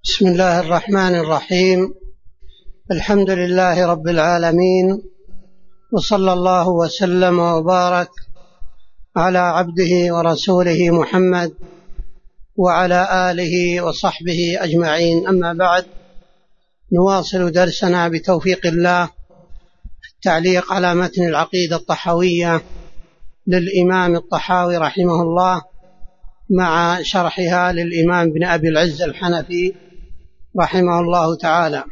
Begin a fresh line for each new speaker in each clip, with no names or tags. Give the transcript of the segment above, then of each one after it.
بسم الله الرحمن الرحيم. الحمد لله رب العالمين، وصلى الله وسلم وبارك على عبده ورسوله محمد وعلى آله وصحبه أجمعين. أما بعد، نواصل درسنا بتوفيق الله في التعليق على متن العقيدة الطحاوية للإمام الطحاوي رحمه الله، مع شرحها للإمام ابن أبي العز الحنفي رحمه الله تعالى.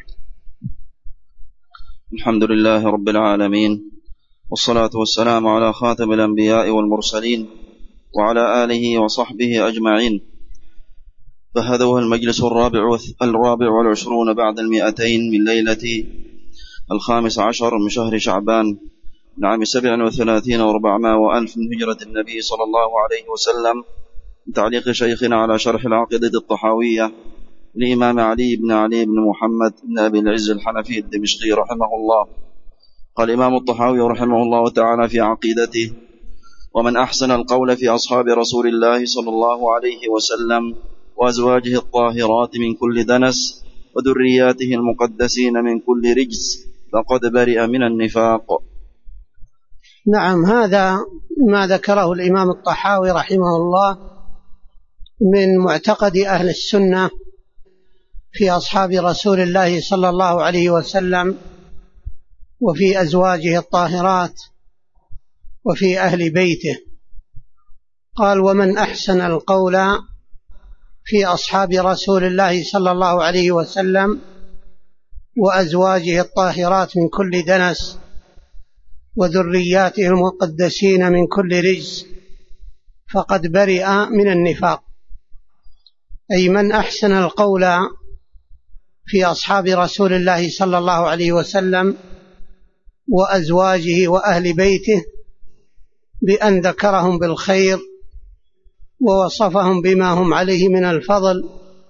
الحمد لله رب العالمين، والصلاة والسلام على خاتم الأنبياء والمرسلين وعلى آله وصحبه أجمعين. فهذا هو المجلس الرابع والعشرون بعد 200 من ليلة 15 من شهر شعبان من عام 37 و400 وألف من هجرة النبي صلى الله عليه وسلم، من تعليق شيخنا على شرح العقيدة الطحاوية لإمام علي بن محمد بن أبي العز الحنفي الدمشقي رحمه الله. قال الإمام الطحاوي رحمه الله تعالى في عقيدته: ومن أحسن القول في أصحاب رسول الله صلى الله عليه وسلم وأزواجه الطاهرات من كل دنس وذرياته المقدسين من كل رجس فقد برئ من النفاق.
نعم، هذا ما ذكره الإمام الطحاوي رحمه الله من معتقد أهل السنة في أصحاب رسول الله صلى الله عليه وسلم، وفي أزواجه الطاهرات، وفي أهل بيته. قال: ومن أحسن القول في أصحاب رسول الله صلى الله عليه وسلم وأزواجه الطاهرات من كل دنس وذرياته المقدسين من كل رجس فقد برئ من النفاق. أي من أحسن القول في أصحاب رسول الله صلى الله عليه وسلم وأزواجه وأهل بيته بأن ذكرهم بالخير ووصفهم بما هم عليه من الفضل،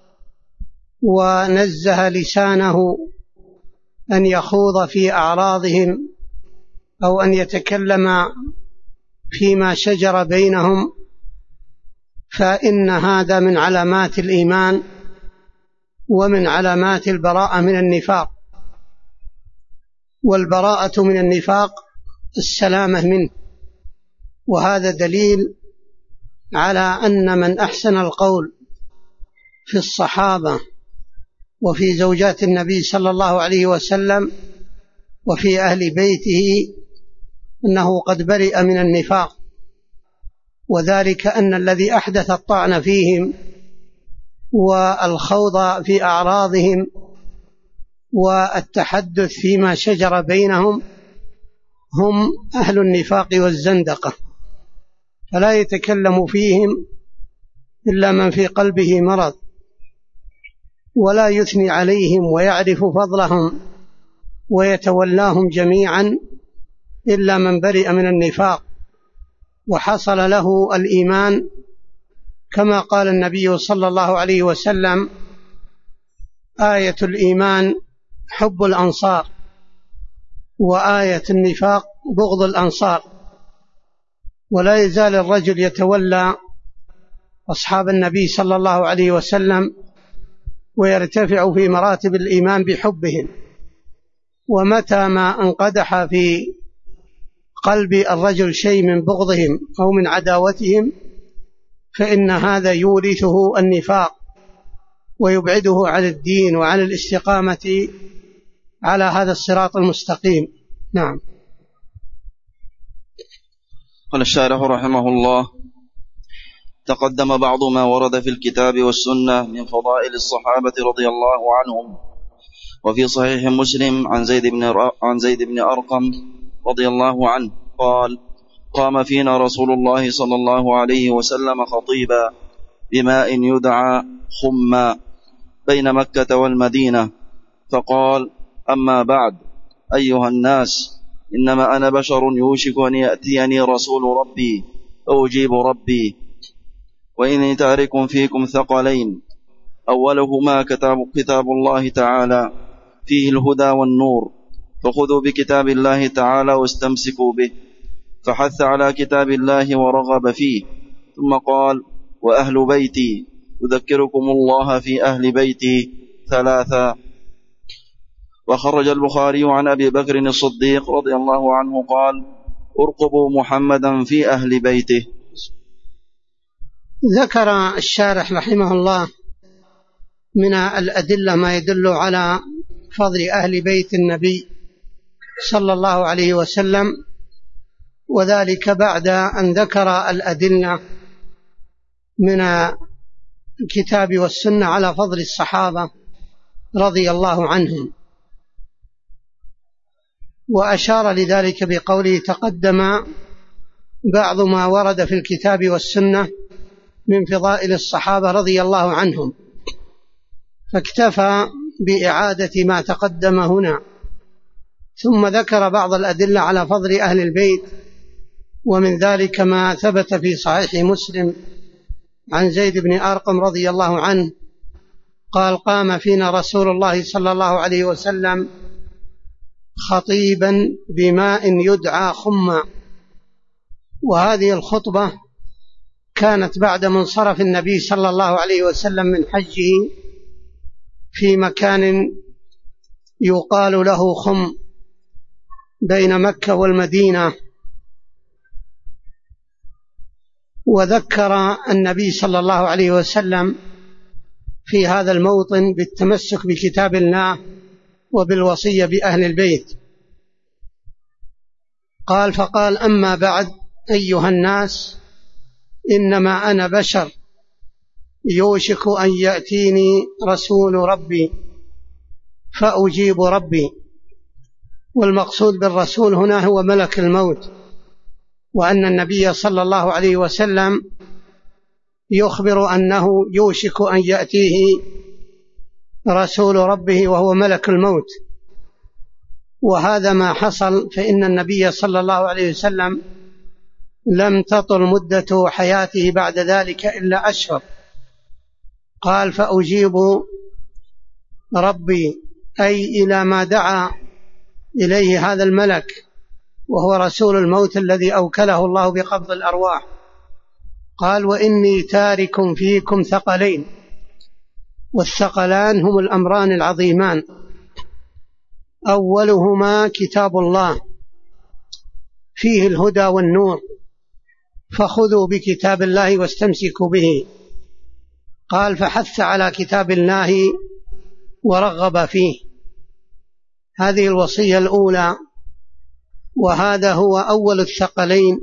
ونزه لسانه أن يخوض في أعراضهم أو أن يتكلم فيما شجر بينهم، فإن هذا من علامات الإيمان ومن علامات البراءة من النفاق. والبراءة من النفاق السلامة منه، وهذا دليل على أن من أحسن القول في الصحابة وفي زوجات النبي صلى الله عليه وسلم وفي أهل بيته أنه قد برئ من النفاق، وذلك أن الذي أحدث الطعن فيهم والخوض في أعراضهم والتحدث فيما شجر بينهم هم أهل النفاق والزندقة، فلا يتكلم فيهم إلا من في قلبه مرض، ولا يثني عليهم ويعرف فضلهم ويتولاهم جميعا إلا من برئ من النفاق وحصل له الإيمان، كما قال النبي صلى الله عليه وسلم: آية الإيمان حب الأنصار، وآية النفاق بغض الأنصار. ولا يزال الرجل يتولى أصحاب النبي صلى الله عليه وسلم ويرتفع في مراتب الإيمان بحبهم، ومتى ما انقدح في قلب الرجل شيء من بغضهم أو من عداوتهم فإن هذا يورثه النفاق ويبعده عن الدين وعن الاستقامة على هذا الصراط المستقيم. نعم.
قال الشارح رحمه الله: تقدم بعض ما ورد في الكتاب والسنة من فضائل الصحابة رضي الله عنهم. وفي صحيح مسلم عن زيد بن أرقم رضي الله عنه قال: قام فينا رسول الله صلى الله عليه وسلم خطيبا بماء يدعى خما بين مكة والمدينة، فقال: أما بعد، أيها الناس، إنما أنا بشر يوشك أن يأتيني رسول ربي فأجيب ربي، وإني تارك فيكم ثقلين، أولهما كتاب الله تعالى فيه الهدى والنور، فخذوا بكتاب الله تعالى واستمسكوا به، فحث على كتاب الله ورغب فيه، ثم قال: وأهل بيتي، أذكركم الله في أهل بيتي ثلاثا. وخرج البخاري عن أبي بكر الصديق رضي الله عنه قال: ارقبوا محمدا في أهل بيته.
ذكر الشارح رحمه الله من الأدلة ما يدل على فضل أهل بيت النبي صلى الله عليه وسلم، وذلك بعد أن ذكر الأدلة من الكتاب والسنة على فضل الصحابة رضي الله عنهم، وأشار لذلك بقوله: تقدم بعض ما ورد في الكتاب والسنة من فضائل الصحابة رضي الله عنهم، فاكتفى بإعادة ما تقدم هنا، ثم ذكر بعض الأدلة على فضل أهل البيت، ومن ذلك ما ثبت في صحيح مسلم عن زيد بن أرقم رضي الله عنه قال: قام فينا رسول الله صلى الله عليه وسلم خطيبا بماء يدعى خما. وهذه الخطبة كانت بعد منصرف النبي صلى الله عليه وسلم من حجه في مكان يقال له خم بين مكة والمدينة، وذكر النبي صلى الله عليه وسلم في هذا الموطن بالتمسك بكتاب الله وبالوصية بأهل البيت. قال: فقال: أما بعد أيها الناس، إنما أنا بشر يوشك أن يأتيني رسول ربي فأجيب ربي. والمقصود بالرسول هنا هو ملك الموت، وأن النبي صلى الله عليه وسلم يخبر أنه يوشك أن يأتيه رسول ربه وهو ملك الموت، وهذا ما حصل، فإن النبي صلى الله عليه وسلم لم تطل مدة حياته بعد ذلك إلا أشهر. قال: فأجيب ربي، أي إلى ما دعا إليه هذا الملك وهو رسول الموت الذي أوكله الله بقبض الأرواح. قال: وإني تارك فيكم ثقلين، والثقلان هم الأمران العظيمان، أولهما كتاب الله فيه الهدى والنور، فخذوا بكتاب الله واستمسكوا به. قال: فحث على كتاب الله ورغب فيه. هذه الوصية الأولى، وهذا هو أول الثقلين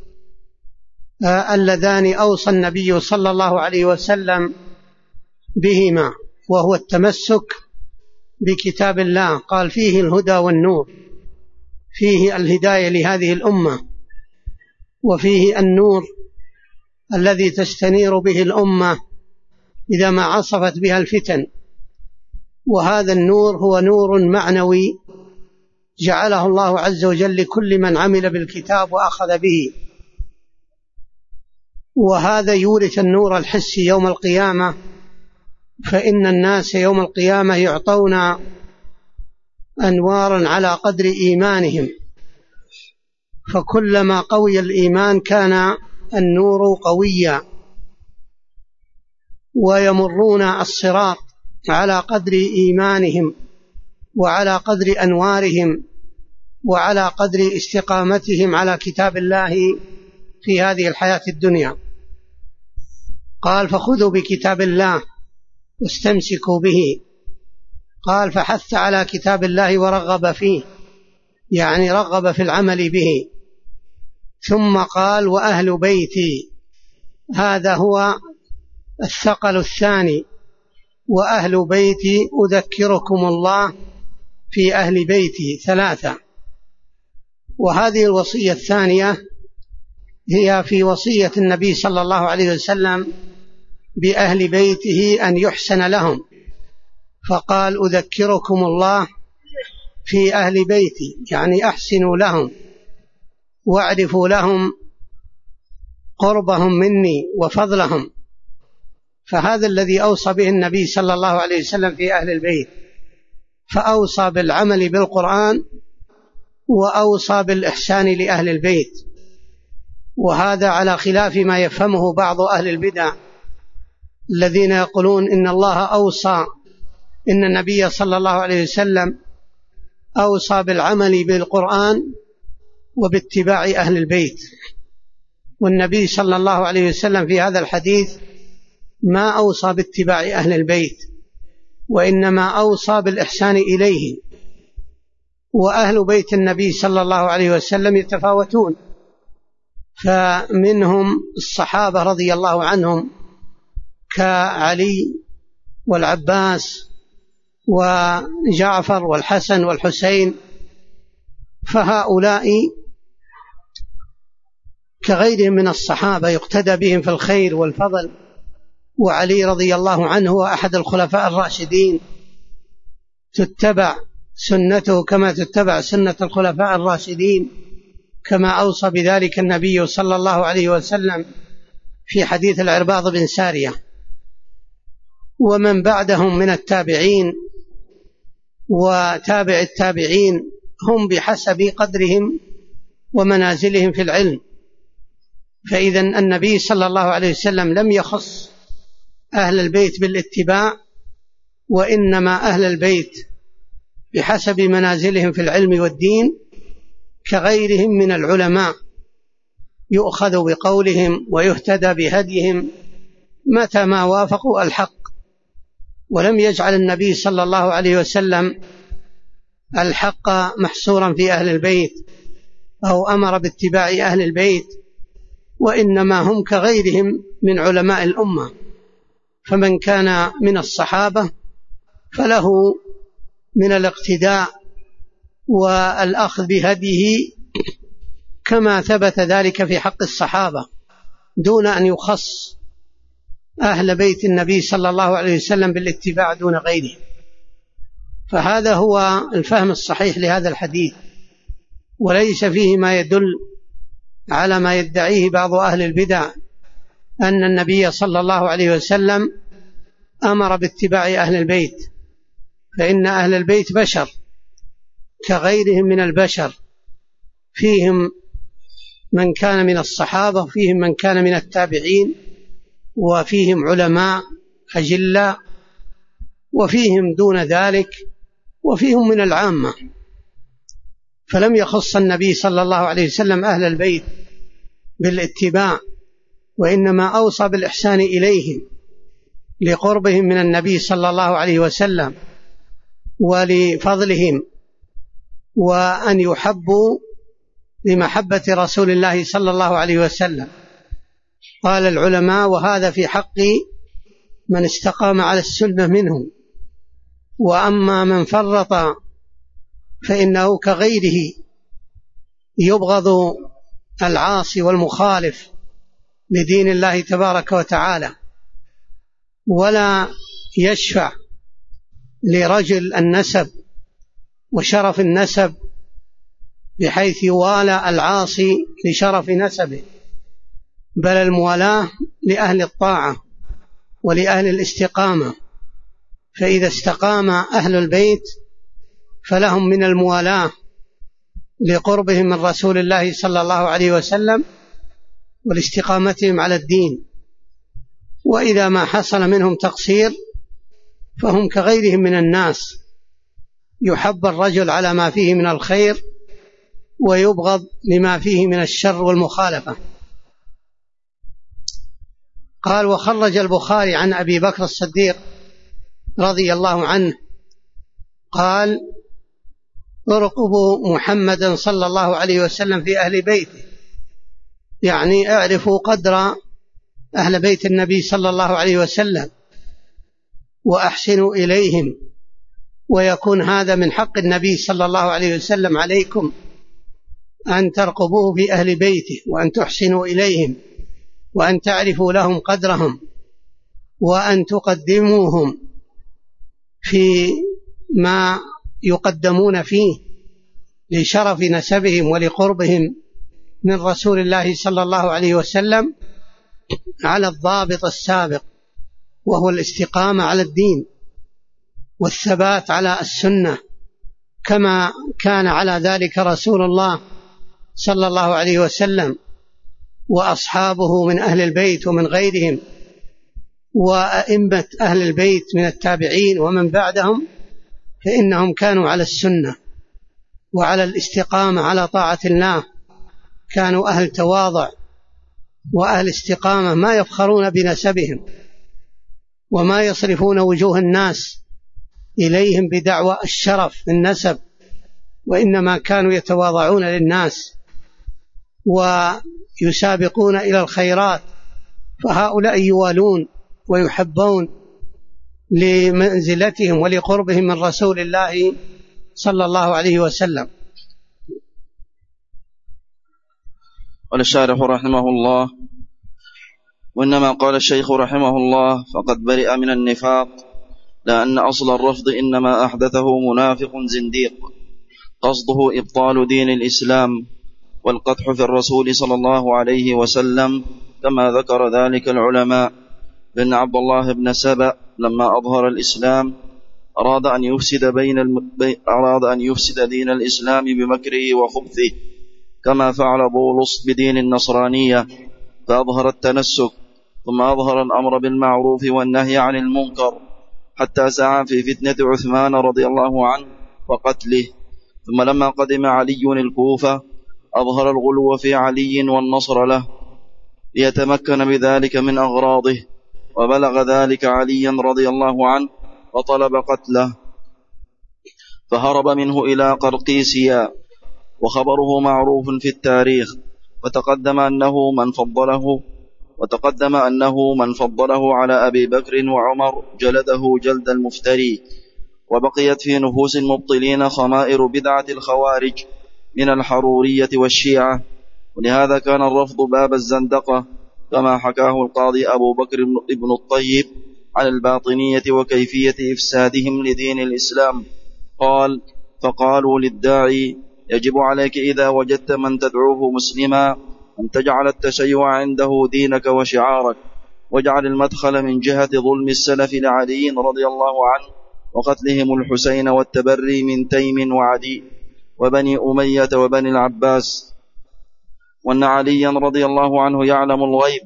اللذان أوصى النبي صلى الله عليه وسلم بهما، وهو التمسك بكتاب الله. قال: فيه الهدى والنور، فيه الهداية لهذه الأمة، وفيه النور الذي تستنير به الأمة إذا ما عصفت بها الفتن. وهذا النور هو نور معنوي جعله الله عز وجل لكل من عمل بالكتاب وأخذ به، وهذا يورث النور الحسي يوم القيامة، فإن الناس يوم القيامة يعطون أنوارا على قدر إيمانهم، فكلما قوي الإيمان كان النور قويا، ويمرون الصراط على قدر إيمانهم وعلى قدر أنوارهم وعلى قدر استقامتهم على كتاب الله في هذه الحياة الدنيا. قال: فخذوا بكتاب الله واستمسكوا به. قال: فحث على كتاب الله ورغب فيه، يعني رغب في العمل به. ثم قال: وأهل بيتي، هذا هو الثقل الثاني، وأهل بيتي أذكركم الله في أهل بيتي ثلاثة. وهذه الوصية الثانية هي في وصية النبي صلى الله عليه وسلم بأهل بيته أن يحسن لهم، فقال: أذكركم الله في أهل بيتي، يعني أحسنوا لهم واعرفوا لهم قربهم مني وفضلهم. فهذا الذي أوصى به النبي صلى الله عليه وسلم في أهل البيت، فأوصى بالعمل بالقرآن وأوصى بالإحسان لأهل البيت، وهذا على خلاف ما يفهمه بعض أهل البدع الذين يقولون إن الله أوصى إن النبي صلى الله عليه وسلم أوصى بالعمل بالقرآن وباتباع أهل البيت. والنبي صلى الله عليه وسلم في هذا الحديث ما أوصى باتباع أهل البيت، وإنما أوصى بالإحسان إليهم. وأهل بيت النبي صلى الله عليه وسلم يتفاوتون، فمنهم الصحابة رضي الله عنهم كعلي والعباس وجعفر والحسن والحسين، فهؤلاء كغيرهم من الصحابة يقتدى بهم في الخير والفضل. وعلي رضي الله عنه هو أحد الخلفاء الراشدين، تتبع سنته كما تتبع سنة الخلفاء الراشدين، كما أوصى بذلك النبي صلى الله عليه وسلم في حديث العرباض بن سارية. ومن بعدهم من التابعين وتابع التابعين هم بحسب قدرهم ومنازلهم في العلم. فإذا النبي صلى الله عليه وسلم لم يخص أهل البيت بالاتباع، وإنما أهل البيت بحسب منازلهم في العلم والدين كغيرهم من العلماء، يؤخذ بقولهم ويهتدى بهديهم متى ما وافقوا الحق. ولم يجعل النبي صلى الله عليه وسلم الحق محصورا في أهل البيت أو أمر باتباع أهل البيت، وإنما هم كغيرهم من علماء الأمة. فمن كان من الصحابة فله من الاقتداء والأخذ بهديه كما ثبت ذلك في حق الصحابة، دون أن يخص أهل بيت النبي صلى الله عليه وسلم بالاتباع دون غيره. فهذا هو الفهم الصحيح لهذا الحديث، وليس فيه ما يدل على ما يدعيه بعض أهل البدع أن النبي صلى الله عليه وسلم أمر باتباع أهل البيت، فإن أهل البيت بشر كغيرهم من البشر، فيهم من كان من الصحابة، وفيهم من كان من التابعين، وفيهم علماء أجلاء، وفيهم دون ذلك، وفيهم من العامة. فلم يخص النبي صلى الله عليه وسلم أهل البيت بالاتباع، وإنما أوصى بالإحسان إليهم لقربهم من النبي صلى الله عليه وسلم ولفضلهم، وأن يحبوا لمحبة رسول الله صلى الله عليه وسلم. قال العلماء: وهذا في حق من استقام على السنة منهم، وأما من فرط فإنه كغيره يبغض العاصي والمخالف لدين الله تبارك وتعالى، ولا يشفع لرجل النسب وشرف النسب بحيث يوالى العاصي لشرف نسبه، بل الموالاة لأهل الطاعة ولأهل الاستقامة. فإذا استقام أهل البيت فلهم من الموالاة لقربهم من رسول الله صلى الله عليه وسلم ولاستقامتهم على الدين. وإذا ما حصل منهم تقصير فهم كغيرهم من الناس، يحب الرجل على ما فيه من الخير ويبغض لما فيه من الشر والمخالفة. قال: وخرج البخاري عن أبي بكر الصديق رضي الله عنه قال: ارقبوا محمدا صلى الله عليه وسلم في أهل بيته، يعني اعرفوا قدر أهل بيت النبي صلى الله عليه وسلم وأحسنوا إليهم، ويكون هذا من حق النبي صلى الله عليه وسلم عليكم أن ترقبوه في أهل بيته، وأن تحسنوا إليهم، وأن تعرفوا لهم قدرهم، وأن تقدموهم في ما يقدمون فيه لشرف نسبهم ولقربهم من رسول الله صلى الله عليه وسلم على الضابط السابق، وهو الاستقامة على الدين والثبات على السنة، كما كان على ذلك رسول الله صلى الله عليه وسلم وأصحابه من أهل البيت ومن غيرهم. وأئمة أهل البيت من التابعين ومن بعدهم، فإنهم كانوا على السنة وعلى الاستقامة على طاعة الله، كانوا أهل تواضع وأهل استقامة، ما يفخرون بنسبهم وما يصرفون وجوه الناس إليهم بدعوى الشرف النسب، وإنما كانوا يتواضعون للناس ويسابقون إلى الخيرات، فهؤلاء يوالون ويحبون لمنزلتهم ولقربهم من رسول الله صلى الله عليه وسلم.
قال الشارح رحمه الله: وإنما قال الشيخ رحمه الله فقد برئ من النفاق، لأن أصل الرفض إنما أحدثه منافق زنديق قصده إبطال دين الإسلام والقدح في الرسول صلى الله عليه وسلم، كما ذكر ذلك العلماء، بأن عبد الله بن سبأ لما أظهر الإسلام أراد أن يفسد دين الإسلام بمكره وخبثه، كما فعل بولس بدين النصرانية، فأظهر التنسك ثم أظهر الأمر بالمعروف والنهي عن المنكر، حتى سعى في فتنة عثمان رضي الله عنه وقتله. ثم لما قدم علي الكوفة أظهر الغلو في علي والنصر له ليتمكن بذلك من أغراضه، وبلغ ذلك عليا رضي الله عنه وطلب قتله، فهرب منه إلى قرقيسيا، وخبره معروف في التاريخ. وتقدم أنه من فضله على أبي بكر وعمر جلده جلد المفتري. وبقيت في نفوس المبطلين خمائر بدعة الخوارج من الحرورية والشيعة، ولهذا كان الرفض باب الزندقة، كما حكاه القاضي أبو بكر ابن الطيب عن الباطنية وكيفية إفسادهم لدين الإسلام. قال: فقالوا للداعي: يجب عليك إذا وجدت من تدعوه مسلما أن تجعل التشيع عنده دينك وشعارك، واجعل المدخل من جهة ظلم السلف لعلي رضي الله عنه وقتلهم الحسين والتبري من تيم وعدي وبني أمية وبني العباس، وأن عليا رضي الله عنه يعلم الغيب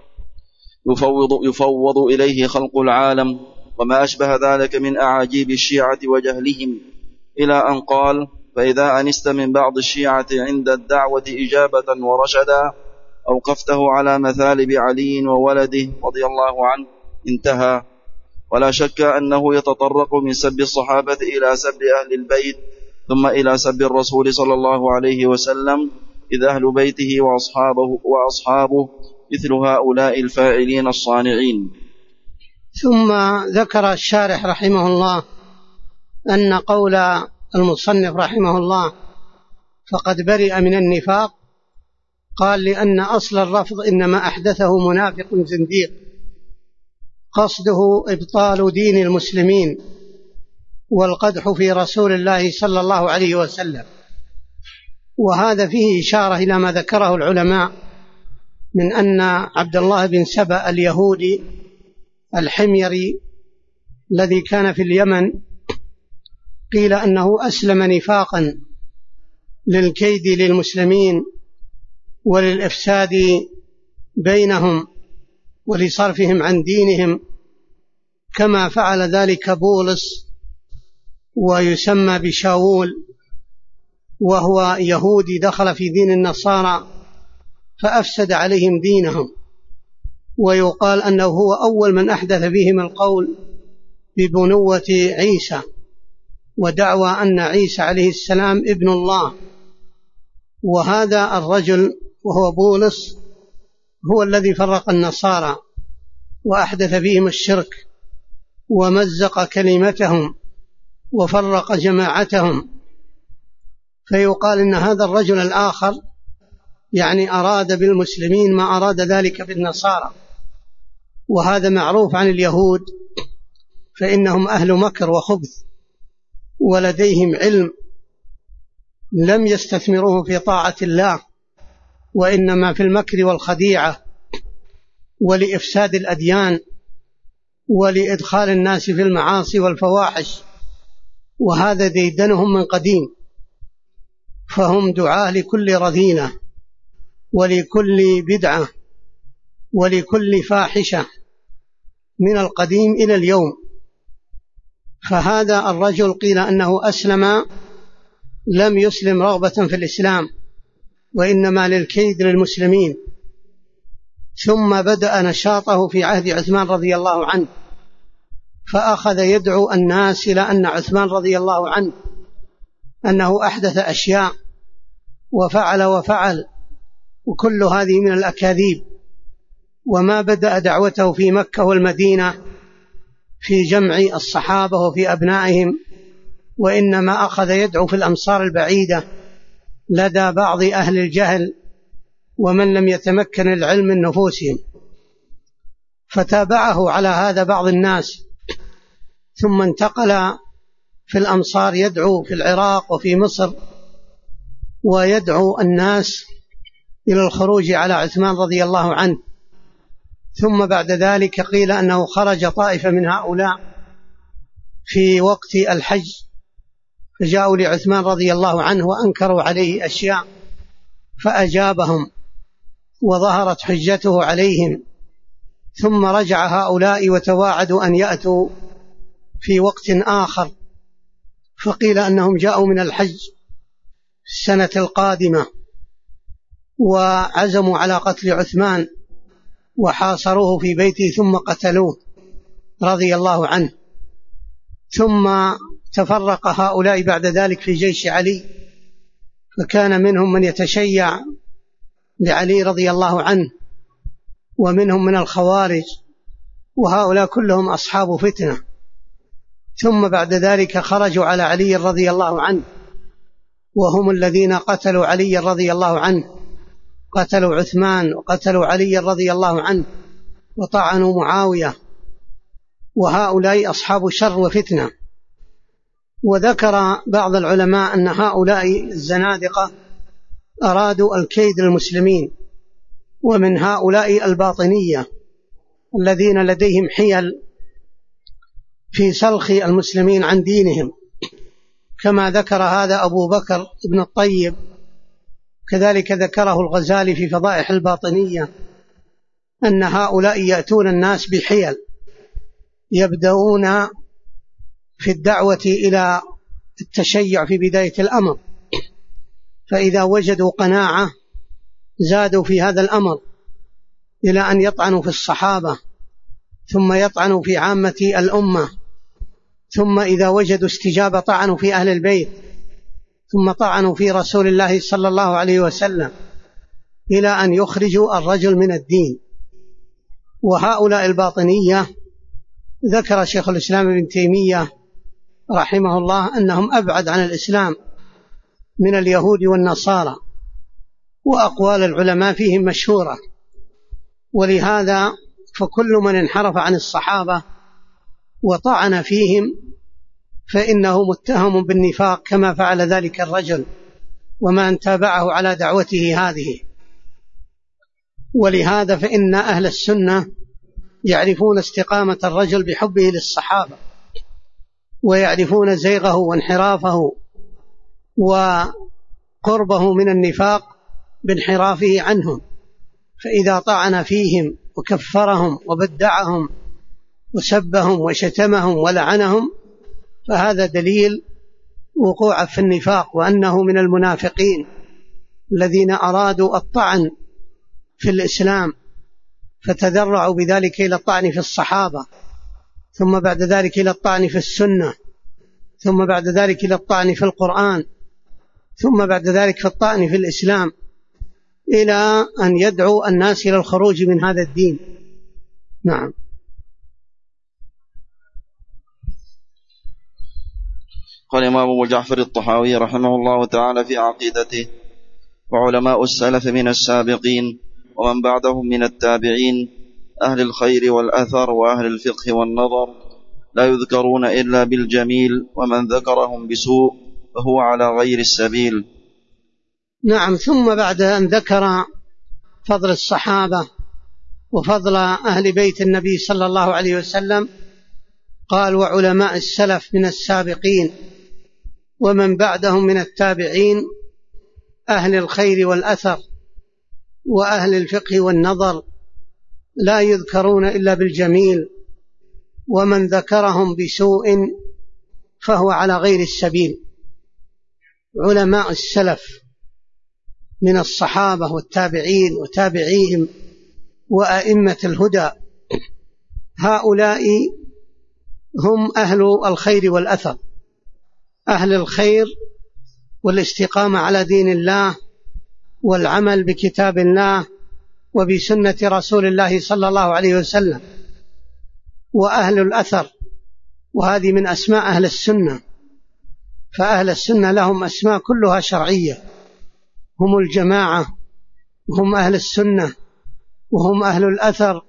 يفوض إليه خلق العالم، وما أشبه ذلك من أعاجيب الشيعة وجهلهم، إلى أن قال: فإذا أنست من بعض الشيعة عند الدعوة إجابة ورشدا أوقفته على مثالب علي وولده رضي الله عنه، انتهى. ولا شك أنه يتطرق من سب الصحابة إلى سب أهل البيت، ثم إلى سب الرسول صلى الله عليه وسلم، إذ أهل بيته وأصحابه مثل هؤلاء الفاعلين الصانعين.
ثم ذكر الشارح رحمه الله أن قول المصنف رحمه الله فقد برئ من النفاق، قال: لأن أصل الرفض إنما أحدثه منافق زنديق قصده إبطال دين المسلمين والقدح في رسول الله صلى الله عليه وسلم. وهذا فيه إشارة إلى ما ذكره العلماء من أن عبد الله بن سبأ اليهودي الحميري الذي كان في اليمن قيل أنه أسلم نفاقا للكيد للمسلمين وللإفساد بينهم ولصرفهم عن دينهم، كما فعل ذلك بولس ويسمى بشاول، وهو يهودي دخل في دين النصارى فأفسد عليهم دينهم، ويقال أنه هو أول من أحدث بهم القول ببنوة عيسى ودعوى أن عيسى عليه السلام ابن الله. وهذا الرجل وهو بولس هو الذي فرق النصارى وأحدث فيهم الشرك ومزق كلمتهم وفرق جماعتهم، فيقال إن هذا الرجل الآخر يعني أراد بالمسلمين ما أراد ذلك بالنصارى. وهذا معروف عن اليهود، فإنهم أهل مكر وخبث، ولديهم علم لم يستثمروه في طاعة الله، وإنما في المكر والخديعة ولإفساد الأديان ولإدخال الناس في المعاصي والفواحش، وهذا ديدنهم من قديم. فهم دعاة لكل رذيلة ولكل بدعة ولكل فاحشة، من القديم إلى اليوم. فهذا الرجل قيل أنه أسلم، لم يسلم رغبة في الإسلام، وإنما للكيد للمسلمين، ثم بدأ نشاطه في عهد عثمان رضي الله عنه، فأخذ يدعو الناس إلى أن عثمان رضي الله عنه أنه أحدث أشياء وفعل، وكل هذه من الأكاذيب. وما بدأ دعوته في مكة والمدينة في جمع الصحابة وفي أبنائهم، وإنما أخذ يدعو في الأمصار البعيدة لدى بعض أهل الجهل ومن لم يتمكن العلم من نفوسهم، فتابعه على هذا بعض الناس، ثم انتقل في الأمصار يدعو في العراق وفي مصر، ويدعو الناس إلى الخروج على عثمان رضي الله عنه. ثم بعد ذلك قيل أنه خرج طائفة من هؤلاء في وقت الحج، فجاءوا لعثمان رضي الله عنه وأنكروا عليه أشياء، فأجابهم وظهرت حجته عليهم، ثم رجع هؤلاء وتواعدوا أن يأتوا في وقت آخر، فقيل أنهم جاءوا من الحج السنة القادمة وعزموا على قتل عثمان وحاصروه في بيته ثم قتلوه رضي الله عنه. ثم تفرق هؤلاء بعد ذلك في جيش علي، فكان منهم من يتشيع لعلي رضي الله عنه، ومنهم من الخوارج، وهؤلاء كلهم أصحاب فتنة. ثم بعد ذلك خرجوا على علي رضي الله عنه، وهم الذين قتلوا علي رضي الله عنه، قتلوا عثمان وقتلوا علي رضي الله عنه وطعنوا معاوية، وهؤلاء أصحاب شر وفتنة. وذكر بعض العلماء أن هؤلاء الزنادقة أرادوا الكيد للمسلمين، ومن هؤلاء الباطنية الذين لديهم حيل في سلخ المسلمين عن دينهم، كما ذكر هذا أبو بكر ابن الطيب، كذلك ذكره الغزالي في فضائح الباطنية، أن هؤلاء يأتون الناس بحيل، يبدأون في الدعوة إلى التشيع في بداية الأمر، فإذا وجدوا قناعة زادوا في هذا الأمر إلى أن يطعنوا في الصحابة، ثم يطعنوا في عامة الأمة، ثم إذا وجدوا استجابة طعنوا في أهل البيت، ثم طعنوا في رسول الله صلى الله عليه وسلم، إلى أن يخرجوا الرجل من الدين. وهؤلاء الباطنية ذكر شيخ الإسلام ابن تيمية رحمه الله أنهم أبعد عن الإسلام من اليهود والنصارى، وأقوال العلماء فيهم مشهورة. ولهذا فكل من انحرف عن الصحابة وطعن فيهم فإنه متهم بالنفاق، كما فعل ذلك الرجل ومن تابعه على دعوته هذه. ولهذا فإن أهل السنة يعرفون استقامة الرجل بحبه للصحابة، ويعرفون زيغه وانحرافه وقربه من النفاق بانحرافه عنهم، فإذا طعن فيهم وكفرهم وبدعهم وسبهم وشتمهم ولعنهم فهذا دليل وقوع في النفاق، وأنه من المنافقين الذين أرادوا الطعن في الإسلام، فتذرعوا بذلك إلى الطعن في الصحابة، ثم بعد ذلك إلى الطعن في السنة، ثم بعد ذلك إلى الطعن في القرآن، ثم بعد ذلك في الطعن في الإسلام، إلى أن يدعو الناس إلى الخروج من هذا الدين. نعم.
قال الإمام أبو جعفر الطحاوي رحمه الله تعالى في عقيدته: وعلماء السلف من السابقين ومن بعدهم من التابعين أهل الخير والأثر وأهل الفقه والنظر لا يذكرون إلا بالجميل، ومن ذكرهم بسوء فهو على غير السبيل.
نعم. ثم بعد أن ذكر فضل الصحابة وفضل أهل بيت النبي صلى الله عليه وسلم قال: وعلماء السلف من السابقين ومن بعدهم من التابعين أهل الخير والأثر وأهل الفقه والنظر لا يذكرون إلا بالجميل، ومن ذكرهم بسوء فهو على غير السبيل. علماء السلف من الصحابة والتابعين وتابعيهم وأئمة الهدى، هؤلاء هم أهل الخير والأثر، أهل الخير والاستقامة على دين الله والعمل بكتاب الله وبسنة رسول الله صلى الله عليه وسلم، وأهل الأثر، وهذه من أسماء أهل السنة، فأهل السنة لهم أسماء كلها شرعية، هم الجماعة، وهم أهل السنة، وهم أهل الأثر،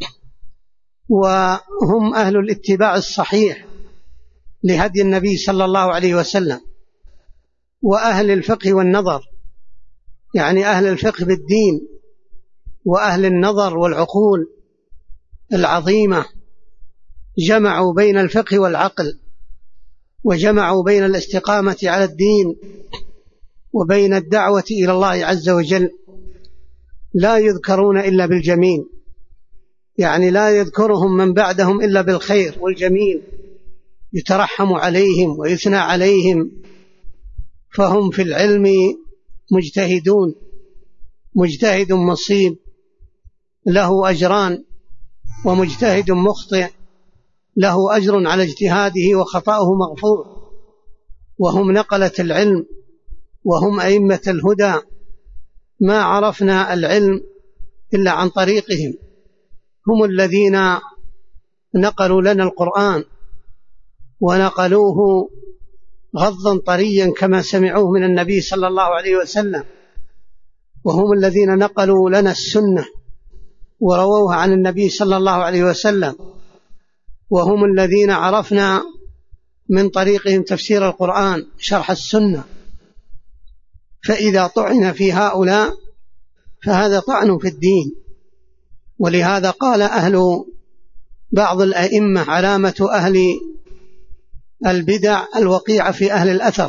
وهم أهل الاتباع الصحيح لهدي النبي صلى الله عليه وسلم، وأهل الفقه والنظر، يعني أهل الفقه بالدين، وأهل النظر والعقول العظيمة، جمعوا بين الفقه والعقل، وجمعوا بين الاستقامة على الدين وبين الدعوة إلى الله عز وجل. لا يذكرون إلا بالجميل، يعني لا يذكرهم من بعدهم إلا بالخير والجميل، يترحم عليهم ويثنى عليهم، فهم في العلم مجتهدون، مجتهد مصيب له أجران، ومجتهد مخطئ له أجر على اجتهاده وخطأه مغفور، وهم نقلة العلم، وهم أئمة الهدى، ما عرفنا العلم إلا عن طريقهم، هم الذين نقلوا لنا القرآن ونقلوه غضا طريا كما سمعوه من النبي صلى الله عليه وسلم، وهم الذين نقلوا لنا السنة ورووها عن النبي صلى الله عليه وسلم، وهم الذين عرفنا من طريقهم تفسير القرآن شرح السنة. فإذا طعن في هؤلاء فهذا طعن في الدين. ولهذا قال بعض الأئمة علامة أهل البدع الوقيعة في أهل الأثر،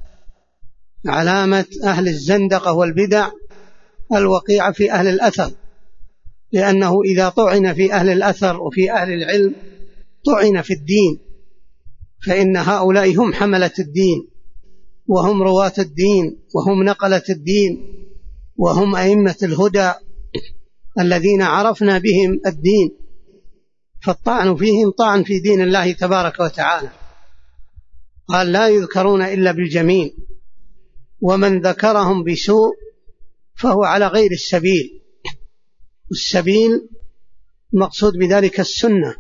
علامة أهل الزندقة والبدع الوقيعة في أهل الأثر، لأنه إذا طعن في أهل الأثر وفي أهل العلم طعن في الدين، فإن هؤلاء هم حملة الدين، وهم رواة الدين، وهم نقلة الدين، وهم أئمة الهدى الذين عرفنا بهم الدين، فالطعن فيهم طعن في دين الله تبارك وتعالى. قال لا يذكرون إلا بالجميل، ومن ذكرهم بسوء فهو على غير السبيل. السبيل مقصود بذلك السنة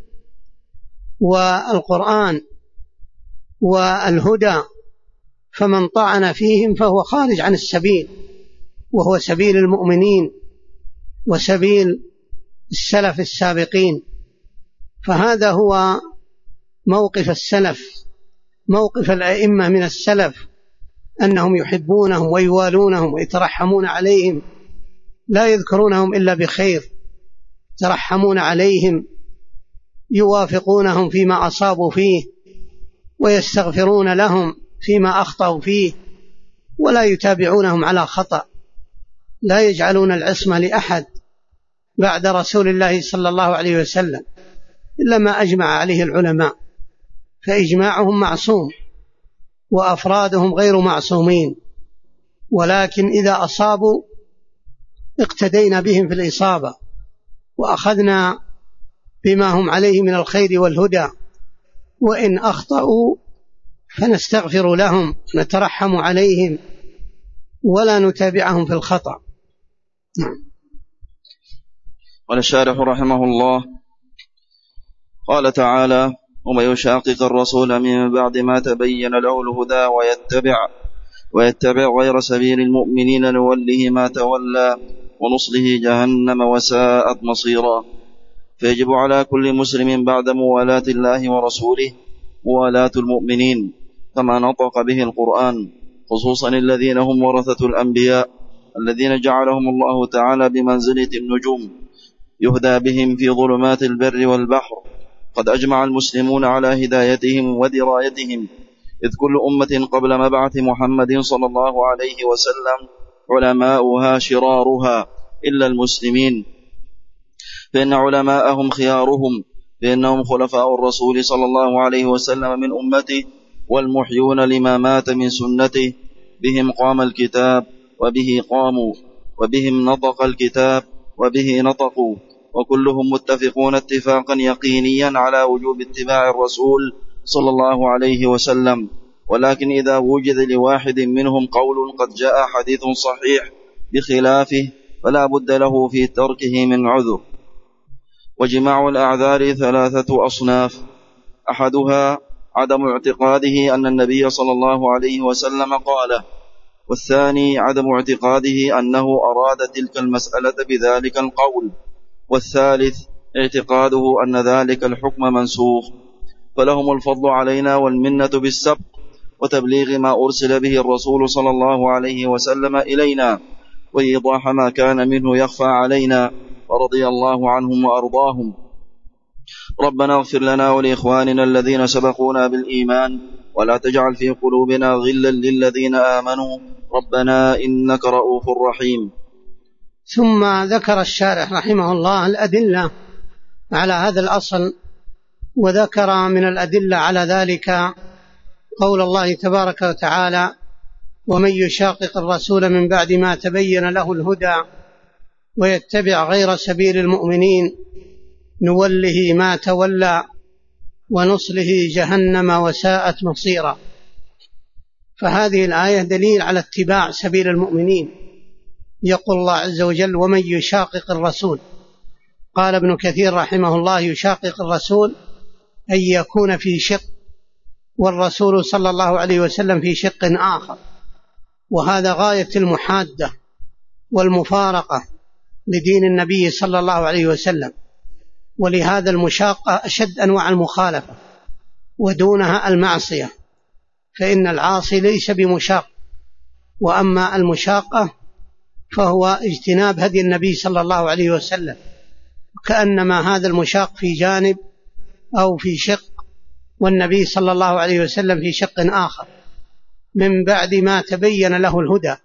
والقرآن والهدى، فمن طعن فيهم فهو خارج عن السبيل، وهو سبيل المؤمنين وسبيل السلف السابقين. فهذا هو موقف السلف، موقف الأئمة من السلف، أنهم يحبونهم ويوالونهم ويترحمون عليهم، لا يذكرونهم إلا بخير، يترحمون عليهم، يوافقونهم فيما أصابوا فيه، ويستغفرون لهم فيما أخطأوا فيه، ولا يتابعونهم على خطأ، لا يجعلون العصمة لأحد بعد رسول الله صلى الله عليه وسلم إلا ما أجمع عليه العلماء، فإجماعهم معصوم وأفرادهم غير معصومين، ولكن إذا أصابوا اقتدينا بهم في الإصابة، وأخذنا بما هم عليه من الخير والهدى، وإن أخطأوا فنستغفر لهم، نترحم عليهم، ولا نتابعهم في الخطأ.
قال الشارح رحمه الله: قال تعالى: ومن يشاقق الرسول من بعد ما تبين له الهدى ويتبع غير سبيل المؤمنين نوله ما تولى ونصله جهنم وساءت مصيرا. فيجب على كل مسلم بعد موالاة الله ورسوله موالاة المؤمنين كما نطق به القرآن، خصوصا الذين هم ورثة الأنبياء الذين جعلهم الله تعالى بمنزلة النجوم يهدى بهم في ظلمات البر والبحر. قد أجمع المسلمون على هدايتهم ودرايتهم، إذ كل أمة قبل مبعث محمد صلى الله عليه وسلم علماؤها شرارها إلا المسلمين، فإن علماءهم خيارهم، فإنهم خلفاء الرسول صلى الله عليه وسلم من أمته، والمحيون لما مات من سنته. بهم قام الكتاب وبه قاموا، وبهم نطق الكتاب وبه نطقوا، وكلهم متفقون اتفاقا يقينيا على وجوب اتباع الرسول صلى الله عليه وسلم. ولكن إذا وجد لواحد منهم قول قد جاء حديث صحيح بخلافه فلا بد له في تركه من عذر. وجماع الأعذار 3 أصناف: أحدها عدم اعتقاده أن النبي صلى الله عليه وسلم قاله، والثاني عدم اعتقاده أنه أراد تلك المسألة بذلك القول، والثالث اعتقاده أن ذلك الحكم منسوخ. فلهم الفضل علينا والمنة بالسبق وتبليغ ما أرسل به الرسول صلى الله عليه وسلم إلينا، وإيضاح ما كان منه يخفى علينا، ورضي الله عنهم وأرضاهم. ربنا اغفر لنا ولإخواننا الذين سبقونا بالإيمان، ولا تجعل في قلوبنا غلا للذين آمنوا، ربنا إنك رؤوف رحيم.
ثم ذكر الشارح رحمه الله الأدلة على هذا الأصل، وذكر من الأدلة على ذلك قول الله تبارك وتعالى: ومن يشاقق الرسول من بعد ما تبين له الهدى ويتبع غير سبيل المؤمنين نوله ما تولى ونصله جهنم وساءت مصيرا. فهذه الآية دليل على اتباع سبيل المؤمنين. يقول الله عز وجل: ومن يشاقق الرسول. قال ابن كثير رحمه الله: يشاقق الرسول أن يكون في شق، والرسول صلى الله عليه وسلم في شق آخر، وهذا غاية المحادة والمفارقة لدين النبي صلى الله عليه وسلم. ولهذا المشاقة أشد أنواع المخالفة، ودونها المعصية، فإن العاصي ليس بمشاق، وأما المشاقة فهو اجتناب هدي النبي صلى الله عليه وسلم، كأنما هذا المشاق في جانب أو في شق، والنبي صلى الله عليه وسلم في شق آخر. من بعد ما تبين له الهدى،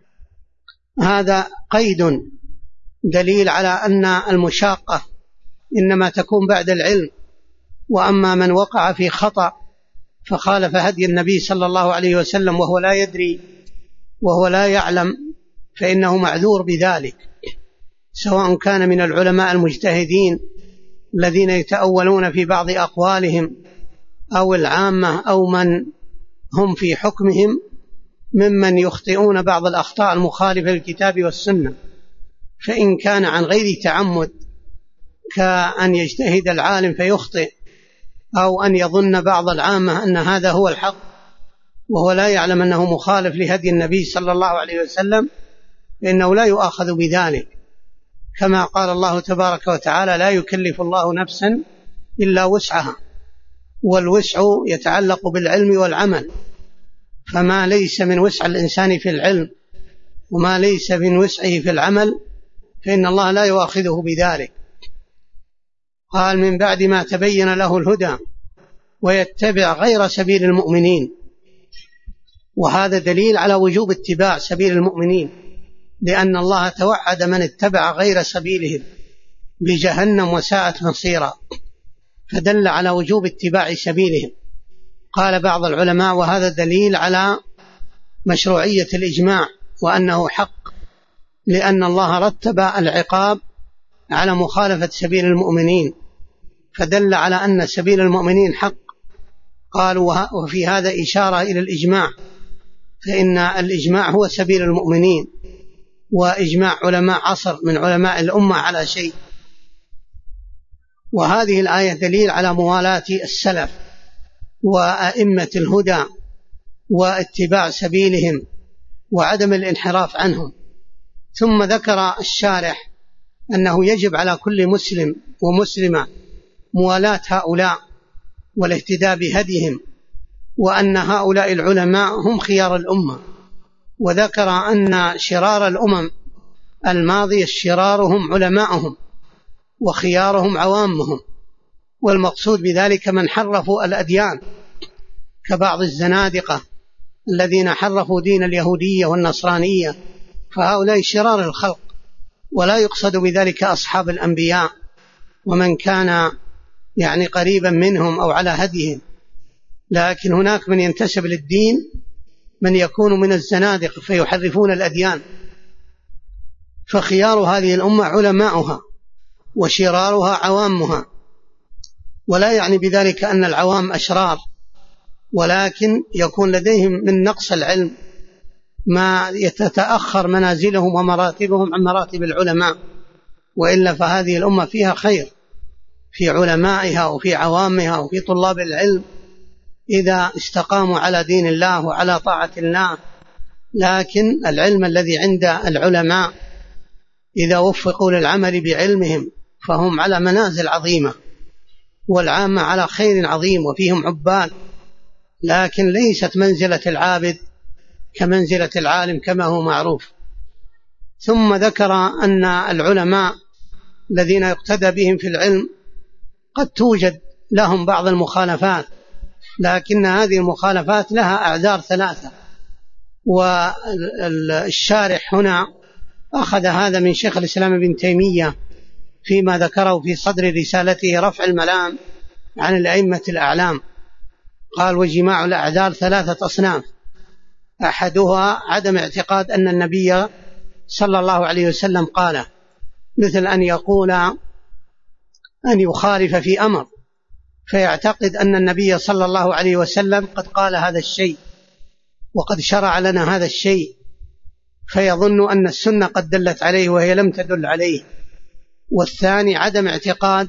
هذا قيد دليل على أن المشاقة إنما تكون بعد العلم. وأما من وقع في خطأ فخالف هدي النبي صلى الله عليه وسلم وهو لا يدري وهو لا يعلم، فإنه معذور بذلك، سواء كان من العلماء المجتهدين الذين يتأولون في بعض أقوالهم، أو العامة، أو من هم في حكمهم ممن يخطئون بعض الأخطاء المخالفة للكتاب والسنة. فإن كان عن غير تعمد، كأن يجتهد العالم فيخطئ، أو أن يظن بعض العامة أن هذا هو الحق وهو لا يعلم أنه مخالف لهدي النبي صلى الله عليه وسلم، فإنه لا يؤاخذ بذلك، كما قال الله تبارك وتعالى: لا يكلف الله نفسا إلا وسعها. والوسع يتعلق بالعلم والعمل، فما ليس من وسع الإنسان في العلم وما ليس من وسعه في العمل فإن الله لا يؤاخذه بذلك. قال: من بعد ما تبين له الهدى ويتبع غير سبيل المؤمنين. وهذا دليل على وجوب اتباع سبيل المؤمنين، لأن الله توعد من اتبع غير سبيلهم بجهنم وساءت مصيرا، فدل على وجوب اتباع سبيلهم. قال بعض العلماء: وهذا دليل على مشروعية الإجماع وأنه حق، لأن الله رتب العقاب على مخالفة سبيل المؤمنين، فدل على أن سبيل المؤمنين حق. قالوا: وفي هذا إشارة إلى الإجماع، فإن الإجماع هو سبيل المؤمنين، وإجماع علماء عصر من علماء الأمة على شيء. وهذه الآية دليل على موالاة السلف وأئمة الهدى واتباع سبيلهم وعدم الانحراف عنهم. ثم ذكر الشارح أنه يجب على كل مسلم ومسلمة موالاة هؤلاء والاهتداء بهديهم، وأن هؤلاء العلماء هم خيار الأمة. وذكر أن شرار الأمم الماضية الشرار هم علماءهم وخيارهم عوامهم، والمقصود بذلك من حرفوا الأديان كبعض الزنادقة الذين حرفوا دين اليهودية والنصرانية، فهؤلاء شرار الخلق، ولا يقصد بذلك أصحاب الأنبياء ومن كان يعني قريبا منهم أو على هديهم، لكن هناك من ينتسب للدين من يكون من الزنادق فيحرفون الأديان. فخيار هذه الأمة علماؤها وشرارها عوامها، ولا يعني بذلك أن العوام أشرار، ولكن يكون لديهم من نقص العلم ما يتتأخر منازلهم ومراتبهم عن مراتب العلماء، وإلا فهذه الأمة فيها خير في علمائها وفي عوامها وفي طلاب العلم إذا استقاموا على دين الله وعلى طاعة الله. لكن العلم الذي عند العلماء إذا وفقوا للعمل بعلمهم فهم على منازل عظيمة، والعامة على خير عظيم وفيهم عباد، لكن ليست منزلة العابد كمنزلة العالم كما هو معروف. ثم ذكر أن العلماء الذين يقتدى بهم في العلم قد توجد لهم بعض المخالفات، لكن هذه المخالفات لها أعذار ثلاثة، والشارح هنا أخذ هذا من شيخ الإسلام ابن تيمية فيما ذكره في صدر رسالته رفع الملام عن الأئمة الأعلام. قال: وجماع الأعذار ثلاثة أصناف: أحدها عدم اعتقاد أن النبي صلى الله عليه وسلم قال، مثل أن يقول أن يخالف في أمر فيعتقد أن النبي صلى الله عليه وسلم قد قال هذا الشيء وقد شرع لنا هذا الشيء، فيظن أن السنة قد دلت عليه وهي لم تدل عليه. والثاني عدم اعتقاد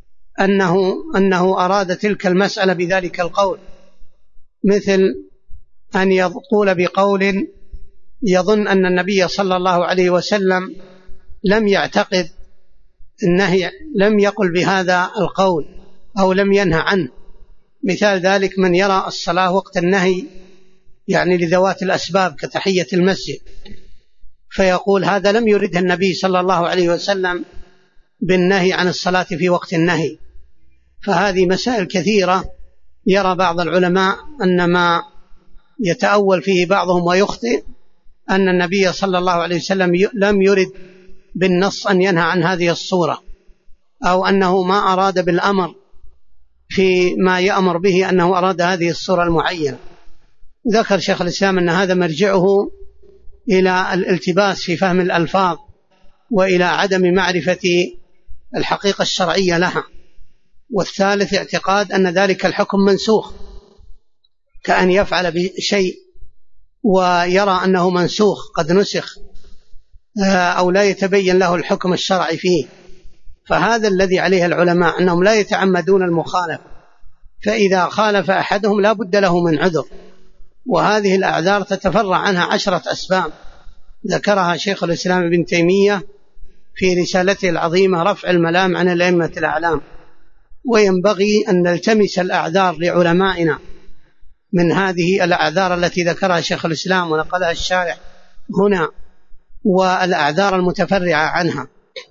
أنه أراد تلك المسألة بذلك القول، مثل أن يقول بقول يظن أن النبي صلى الله عليه وسلم لم يعتقد النهي، لم يقل بهذا القول أو لم ينهى عنه. مثال ذلك من يرى الصلاة وقت النهي يعني لذوات الأسباب كتحية المسجد، فيقول هذا لم يرده النبي صلى الله عليه وسلم بالنهي عن الصلاة في وقت النهي. فهذه مسائل كثيرة يرى بعض العلماء أن ما يتأول فيه بعضهم ويخطئ أن النبي صلى الله عليه وسلم لم يرد بالنص أن ينهى عن هذه الصورة، أو أنه ما أراد بالأمر في ما يأمر به أنه أراد هذه الصورة المعينة. ذكر شيخ الإسلام أن هذا مرجعه إلى الالتباس في فهم الألفاظ وإلى عدم معرفة الحقيقة الشرعية لها. والثالث اعتقاد أن ذلك الحكم منسوخ، كأن يفعل بشيء ويرى أنه منسوخ قد نسخ أو لا يتبين له الحكم الشرعي فيه. فهذا الذي عليه العلماء أنهم لا يتعمدون المخالفة، فإذا خالف أحدهم لا بد له من عذر، وهذه الأعذار تتفرع عنها 10 أسباب ذكرها شيخ الإسلام ابن تيمية في رسالته العظيمة رفع الملام عن الأئمة الأعلام. وينبغي أن نلتمس الأعذار لعلمائنا من هذه الأعذار التي ذكرها شيخ الإسلام ونقلها الشارح هنا، والأعذار المتفرعة عنها.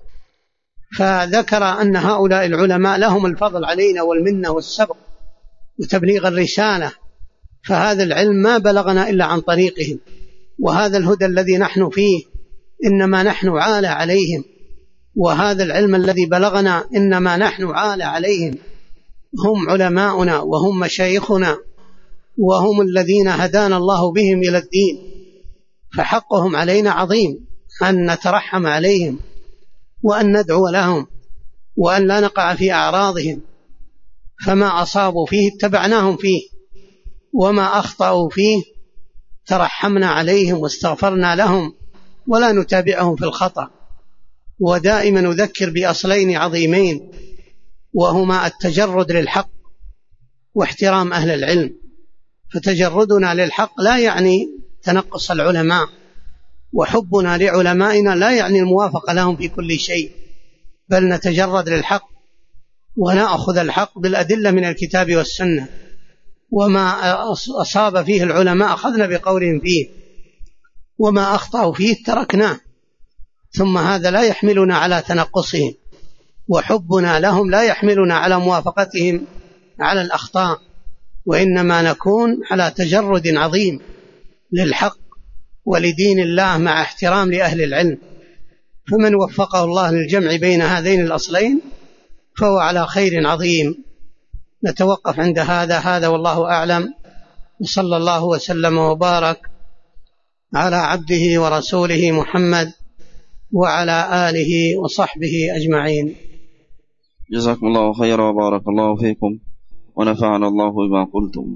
فذكر أن هؤلاء العلماء لهم الفضل علينا والمنة والسبق وتبليغ الرسالة، فهذا العلم ما بلغنا إلا عن طريقهم، وهذا الهدى الذي نحن فيه إنما نحن عالة عليهم، وهذا العلم الذي بلغنا إنما نحن عالة عليهم. هم علماؤنا وهم مشايخنا وهم الذين هدانا الله بهم إلى الدين، فحقهم علينا عظيم أن نترحم عليهم وأن ندعو لهم وأن لا نقع في أعراضهم. فما أصابوا فيه اتبعناهم فيه، وما أخطأوا فيه ترحمنا عليهم واستغفرنا لهم ولا نتابعهم في الخطأ. ودائما نذكر بأصلين عظيمين، وهما التجرد للحق واحترام أهل العلم. فتجردنا للحق لا يعني تنقص العلماء، وحبنا لعلمائنا لا يعني الموافقة لهم في كل شيء، بل نتجرد للحق ونأخذ الحق بالأدلة من الكتاب والسنة، وما أصاب فيه العلماء أخذنا بقولهم فيه، وما أخطأوا فيه تركناه. ثم هذا لا يحملنا على تنقصهم، وحبنا لهم لا يحملنا على موافقتهم على الأخطاء، وإنما نكون على تجرد عظيم للحق ولدين الله مع احترام لأهل العلم. فمن وفقه الله للجمع بين هذين الأصلين فهو على خير عظيم. نتوقف عند هذا والله أعلم، وصلى الله وسلم وبارك على عبده ورسوله محمد وعلى آله وصحبه أجمعين.
جزاكم الله خيرا وبارك الله فيكم ونفعنا الله بما قلتم.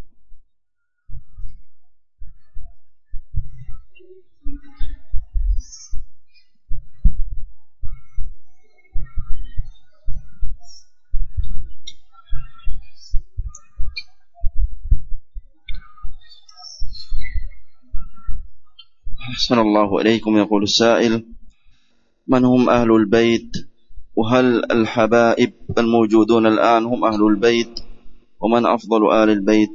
أحسن الله إليكم. يقول السائل: من هم أهل البيت؟ وهل الحبائب الموجودون الآن هم أهل البيت؟ ومن أفضل آل البيت؟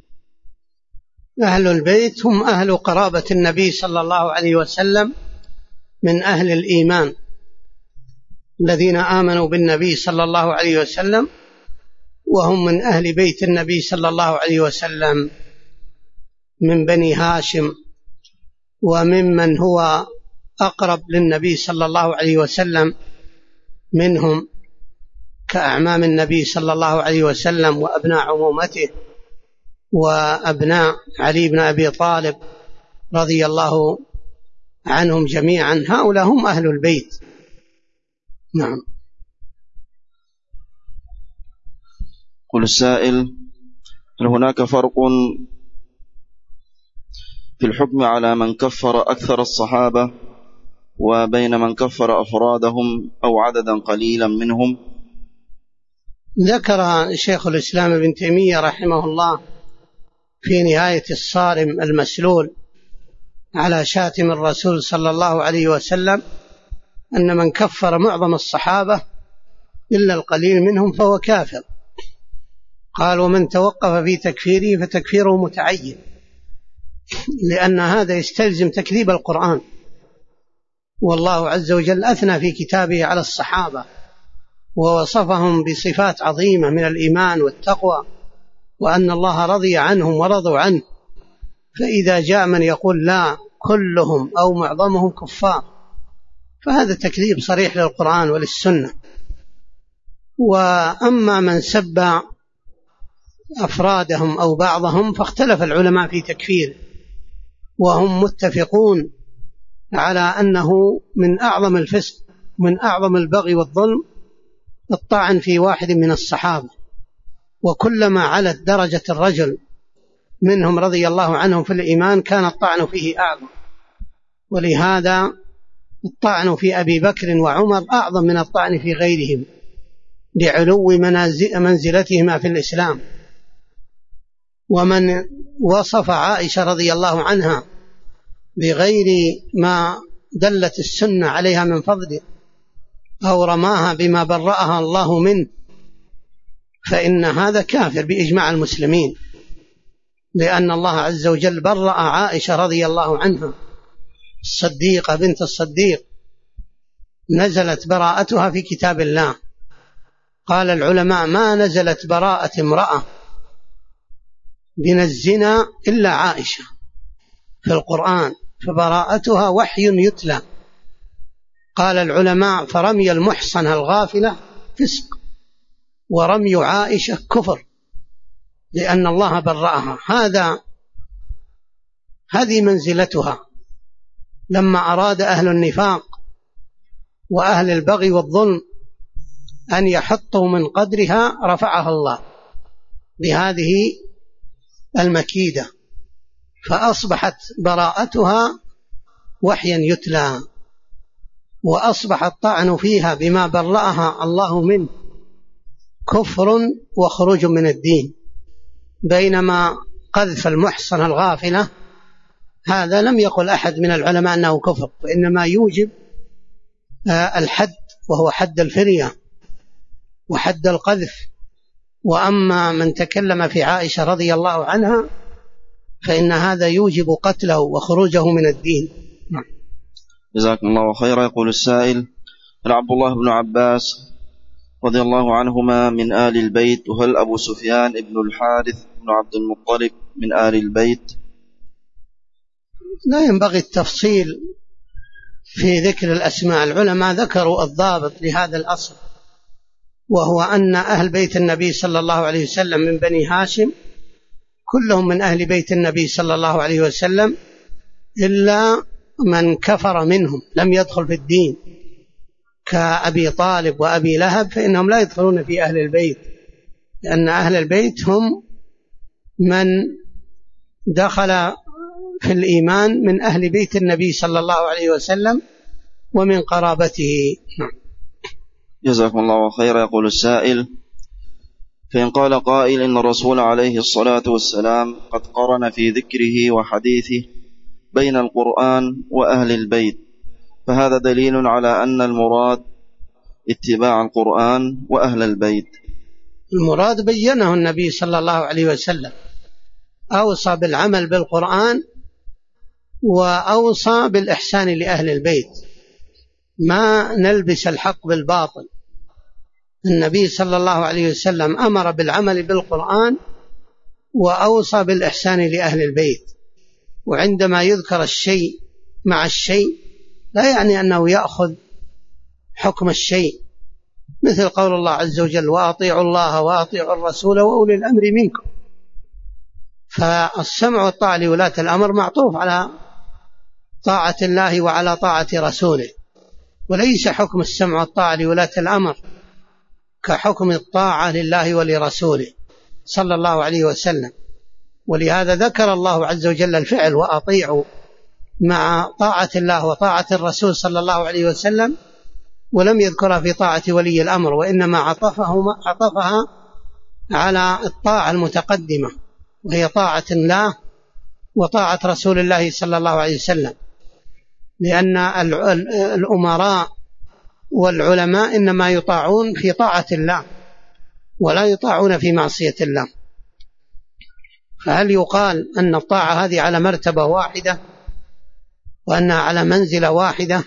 أهل البيت هم أهل قرابة النبي صلى الله عليه وسلم من أهل الإيمان الذين آمنوا بالنبي صلى الله عليه وسلم، وهم من أهل بيت النبي صلى الله عليه وسلم من بني هاشم، وممن هو أقرب للنبي صلى الله عليه وسلم منهم كأعمام النبي صلى الله عليه وسلم وأبناء عمومته وأبناء علي بن أبي طالب رضي الله عنهم جميعا. هؤلاء هم أهل البيت. نعم.
قل السائل: هل هناك فرق في الحكم على من كفر أكثر الصحابة وبين من كفر أفرادهم أو عددا قليلا منهم؟
ذكر شيخ الإسلام ابن تيمية رحمه الله في نهاية الصارم المسلول على شاتم الرسول صلى الله عليه وسلم أن من كفر معظم الصحابة إلا القليل منهم فهو كافر. قال: ومن توقف في تكفيره فتكفيره متعين، لأن هذا يستلزم تكذيب القرآن، والله عز وجل أثنى في كتابه على الصحابة ووصفهم بصفات عظيمة من الإيمان والتقوى، وأن الله رضي عنهم ورضوا عنه. فإذا جاء من يقول لا كلهم أو معظمهم كفار فهذا تكذيب صريح للقرآن وللسنة. وأما من سب أفرادهم أو بعضهم فاختلف العلماء في تكفيره، وهم متفقون على أنه من أعظم الفسق من أعظم البغي والظلم الطعن في واحد من الصحابة، وكلما علت درجة الرجل منهم رضي الله عنهم في الإيمان كان الطعن فيه أعظم. ولهذا الطعن في أبي بكر وعمر أعظم من الطعن في غيرهم لعلو منزلتهما في الإسلام. ومن وصف عائشة رضي الله عنها بغير ما دلت السنة عليها من فضل أو رماها بما برأها الله منه فإن هذا كافر بإجماع المسلمين، لأن الله عز وجل برأ عائشة رضي الله عنها الصديقة بنت الصديق، نزلت براءتها في كتاب الله. قال العلماء: ما نزلت براءة امرأة من الزنا إلا عائشة في القرآن، فبراءتها وحي يتلى. قال العلماء: فرمي المحصنة الغافلة فسق، ورمي عائشة كفر، لأن الله برأها. هذه منزلتها. لما أراد أهل النفاق وأهل البغي والظلم أن يحطوا من قدرها رفعها الله بهذه المكيدة، فأصبحت براءتها وحيا يتلى، وأصبح الطعن فيها بما برأها الله منه كفر وخروج من الدين. بينما قذف المحصنة الغافلة هذا لم يقل أحد من العلماء أنه كفر، وإنما يوجب الحد، وهو حد الفرية وحد القذف. وأما من تكلم في عائشة رضي الله عنها فإن هذا يوجب قتله وخروجه من الدين.
جزاكم الله خيرا. يقول السائل: هل عبد الله بن عباس رضي الله عنهما من آل البيت؟ وهل أبو سفيان بن الحارث بن عبد المطلب من آل البيت؟
لا ينبغي التفصيل في ذكر الأسماء. العلماء ذكروا الضابط لهذا الأصل، وهو أن أهل بيت النبي صلى الله عليه وسلم من بني هاشم كلهم من أهل بيت النبي صلى الله عليه وسلم إلا من كفر منهم لم يدخل في الدين كأبي طالب وأبي لهب، فإنهم لا يدخلون في أهل البيت، لأن أهل البيت هم من دخل في الإيمان من أهل بيت النبي صلى الله عليه وسلم ومن قرابته.
جزاكم الله خيرا. يقول السائل: فإن قال قائل إن الرسول عليه الصلاة والسلام قد قرن في ذكره وحديثه بين القرآن وأهل البيت، فهذا دليل على أن المراد اتباع القرآن وأهل البيت.
المراد بينه النبي صلى الله عليه وسلم، أوصى بالعمل بالقرآن وأوصى بالإحسان لأهل البيت، ما نلبس الحق بالباطل. النبي صلى الله عليه وسلم أمر بالعمل بالقرآن وأوصى بالإحسان لأهل البيت، وعندما يذكر الشيء مع الشيء لا يعني أنه يأخذ حكم الشيء، مثل قول الله عز وجل: وأطيعوا الله وأطيعوا الرسول وأولي الأمر منكم. فالسمع والطاعة لولاة الأمر معطوف على طاعة الله وعلى طاعة رسوله، وليس حكم السمع والطاعة لولاة الأمر كحكم الطاعة لله ولرسوله صلى الله عليه وسلم. ولهذا ذكر الله عز وجل الفعل وأطيعوا مع طاعة الله وطاعة الرسول صلى الله عليه وسلم، ولم يذكرها في طاعة ولي الأمر، وإنما عطفها على الطاعة المتقدمة وهي طاعة الله وطاعة رسول الله صلى الله عليه وسلم، لأن الأمراء والعلماء إنما يطاعون في طاعة الله ولا يطاعون في معصية الله. فهل يقال أن الطاعة هذه على مرتبة واحدة وأنها على منزلة واحدة؟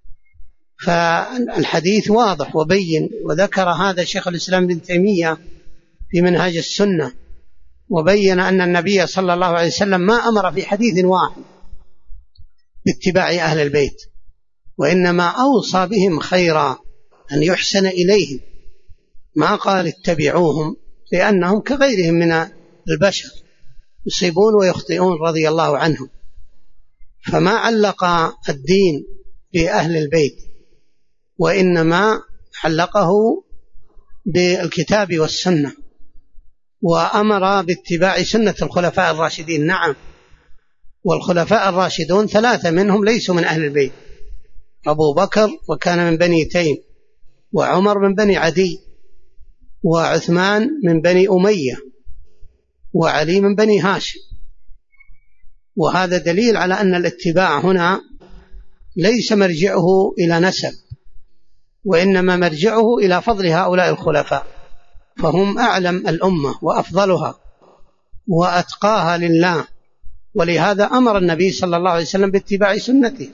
فالحديث واضح وبين، وذكر هذا شيخ الإسلام ابن تيمية في منهاج السنة، وبين أن النبي صلى الله عليه وسلم ما أمر في حديث واحد باتباع أهل البيت، وإنما أوصى بهم خيرا، أن يحسن إليهم، ما قال اتبعوهم، لأنهم كغيرهم من البشر يصيبون ويخطئون رضي الله عنهم. فما علق الدين بأهل البيت، وإنما علقه بالكتاب والسنة، وأمر باتباع سنة الخلفاء الراشدين. نعم، والخلفاء الراشدون 3 منهم ليسوا من أهل البيت: أبو بكر وكان من بني تيم، وعمر من بني عدي، وعثمان من بني أمية، وعلي من بني هاشم. وهذا دليل على أن الاتباع هنا ليس مرجعه إلى نسب، وإنما مرجعه إلى فضل هؤلاء الخلفاء، فهم أعلم الأمة وأفضلها وأتقاها لله، ولهذا أمر النبي صلى الله عليه وسلم باتباع سنته.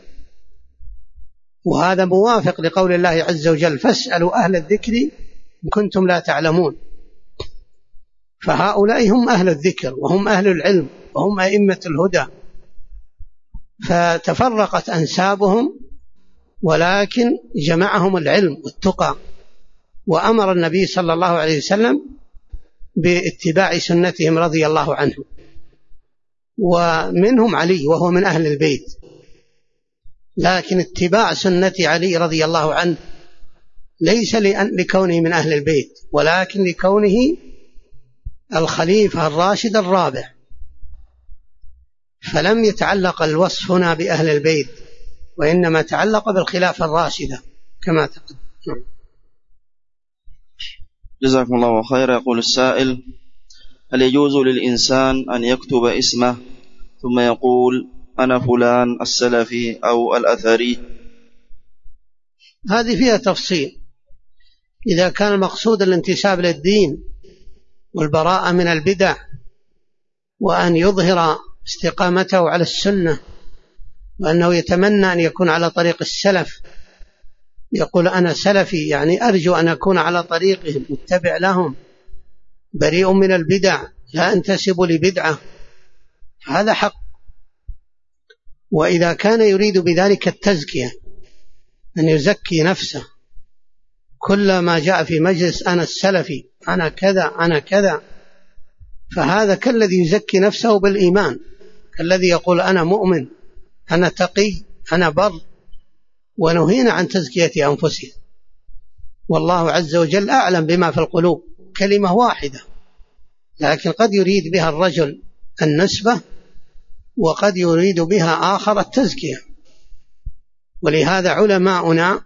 وهذا موافق لقول الله عز وجل: فاسألوا أهل الذكر إن كنتم لا تعلمون. فهؤلاء هم أهل الذكر وهم أهل العلم وهم أئمة الهدى، فتفرقت أنسابهم ولكن جمعهم العلم والتقى، وأمر النبي صلى الله عليه وسلم باتباع سنتهم رضي الله عنهم. ومنهم علي وهو من أهل البيت، لكن اتباع سنة علي رضي الله عنه ليس لكونه من أهل البيت، ولكن لكونه الخليفة الراشد الرابع، فلم يتعلق الوصف هنا بأهل البيت، وإنما تعلق بالخلافة الراشدة كما تقدم.
جزاكم الله خيرا. يقول السائل: هل يجوز للإنسان أن يكتب اسمه ثم يقول أنا فلان السلفي أو الأثري؟
هذه فيها تفصيل. إذا كان المقصود الانتساب للدين والبراءة من البدع، وأن يظهر استقامته على السنة، وأنه يتمنى أن يكون على طريق السلف، يقول أنا سلفي، يعني أرجو أن أكون على طريقهم، متبع لهم، بريء من البدع، لا أنتسب لبدعة، هذا حق. وإذا كان يريد بذلك التزكية، أن يزكي نفسه كلما جاء في مجلس أنا السلفي، أنا كذا أنا كذا، فهذا كالذي يزكي نفسه بالإيمان، كالذي يقول أنا مؤمن أنا تقي أنا بر، ونهينا عن تزكية أنفسنا، والله عز وجل أعلم بما في القلوب. كلمة واحدة، لكن قد يريد بها الرجل النسبة وقد يريد بها آخر التزكية. ولهذا علماؤنا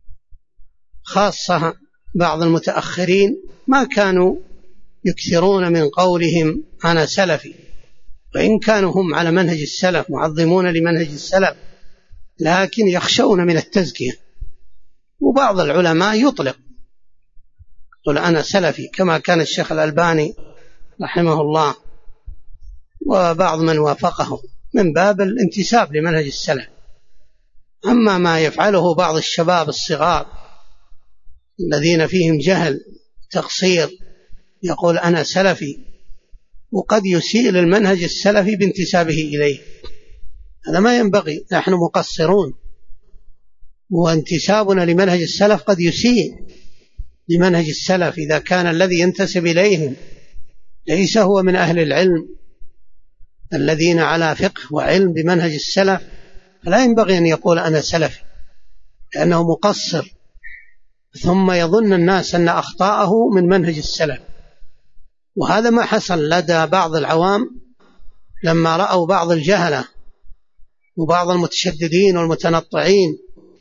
خاصة بعض المتأخرين ما كانوا يكثرون من قولهم أنا سلفي، وإن كانوا هم على منهج السلف معظمون لمنهج السلف، لكن يخشون من التزكية. وبعض العلماء يطلق قل أنا سلفي، كما كان الشيخ الألباني رحمه الله وبعض من وافقه من باب الانتساب لمنهج السلف. أما ما يفعله بعض الشباب الصغار الذين فيهم جهل تقصير، يقول أنا سلفي، وقد يسيء للمنهج السلفي بانتسابه إليه، هذا ما ينبغي. نحن مقصرون، وانتسابنا لمنهج السلف قد يسيء لمنهج السلف إذا كان الذي ينتسب إليهم ليس هو من أهل العلم الذين على فقه وعلم بمنهج السلف، فلا ينبغي أن يقول أنا سلفي لأنه مقصر، ثم يظن الناس أن أخطاءه من منهج السلف. وهذا ما حصل لدى بعض العوام لما رأوا بعض الجهلة وبعض المتشددين والمتنطعين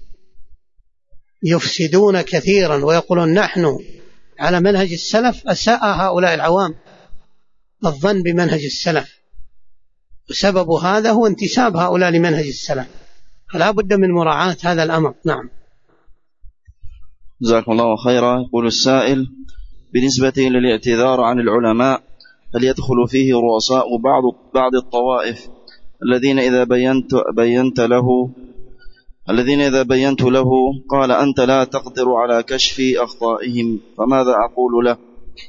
يفسدون كثيرا ويقولون نحن على منهج السلف، أساء هؤلاء العوام الظن بمنهج السلف، وسبب هذا هو انتساب هؤلاء لمنهج السلف، فلا بد من مراعاة هذا الأمر. نعم.
جزاكم الله خيرا. يقول السائل: بالنسبة للاعتذار عن العلماء، هل يدخل فيه رؤساء بعض الطوائف الذين إذا بينت له قال أنت لا تقدر على كشف أخطائهم، فماذا أقول له؟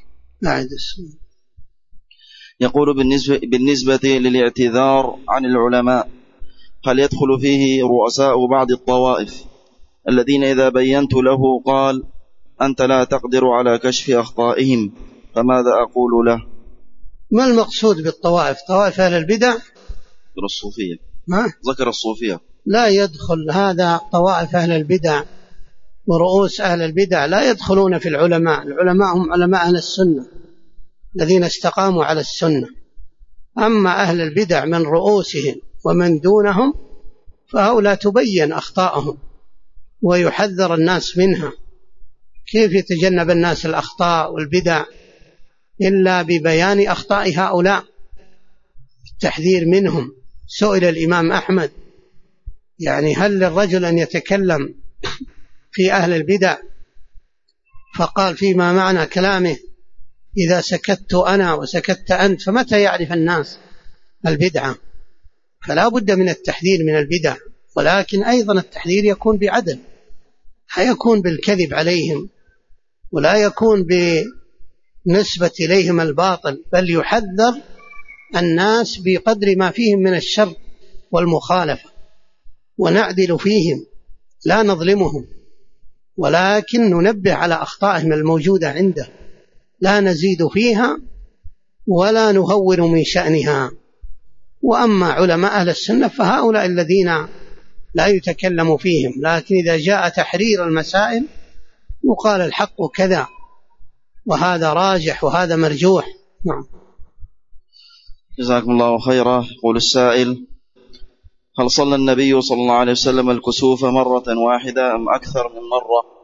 يقول: بالنسبة للاعتذار عن العلماء، هل يدخل فيه رؤساء بعض الطوائف الذين إذا بينت له قال أنت لا تقدر على كشف أخطائهم، فماذا أقول له؟
ما المقصود بالطوائف؟ طوائف أهل البدع؟
الصوفية. ذكر الصوفية.
لا يدخل هذا. طوائف أهل البدع ورؤوس أهل البدع لا يدخلون في العلماء. العلماء هم علماء أهل السنة الذين استقاموا على السنة. أما أهل البدع من رؤوسهم ومن دونهم فهؤلاء تبين أخطاءهم ويحذر الناس منها. كيف يتجنب الناس الأخطاء والبدع إلا ببيان أخطاء هؤلاء، التحذير منهم. سئل الإمام أحمد يعني هل للرجل أن يتكلم في أهل البدع؟ فقال فيما معنى كلامه إذا سكت أنا وسكت أنت فمتى يعرف الناس البدعة؟ فلا بد من التحذير من البدع، ولكن أيضا التحذير يكون بعدل، لا يكون بالكذب عليهم ولا يكون بنسبة إليهم الباطل، بل يحذر الناس بقدر ما فيهم من الشر والمخالفة، ونعدل فيهم لا نظلمهم، ولكن ننبه على أخطائهم الموجودة عنده، لا نزيد فيها ولا نهور من شأنها. وأما علماء أهل السنة فهؤلاء الذين لا يتكلم فيهم، لكن إذا جاء تحرير المسائل يقال الحق كذا وهذا راجح وهذا مرجوح. نعم.
جزاكم الله خيرا. يقول السائل: هل صلى النبي صلى الله عليه وسلم الكسوف مرة واحدة أم أكثر من مرة؟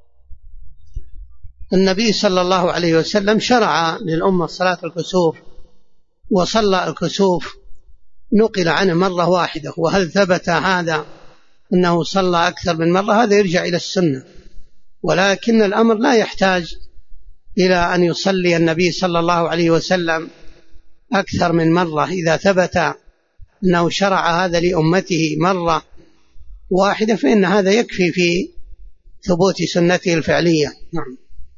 النبي صلى الله عليه وسلم شرع للأمة صلاة الكسوف وصلى الكسوف، نقل عنه مرة واحدة. وهل ثبت هذا أنه صلى أكثر من مرة؟ هذا يرجع إلى السنة، ولكن الأمر لا يحتاج إلى أن يصلي النبي صلى الله عليه وسلم أكثر من مرة. إذا ثبت أنه شرع هذا لأمته مرة واحدة فإن هذا يكفي في ثبوت سنته الفعلية. نعم.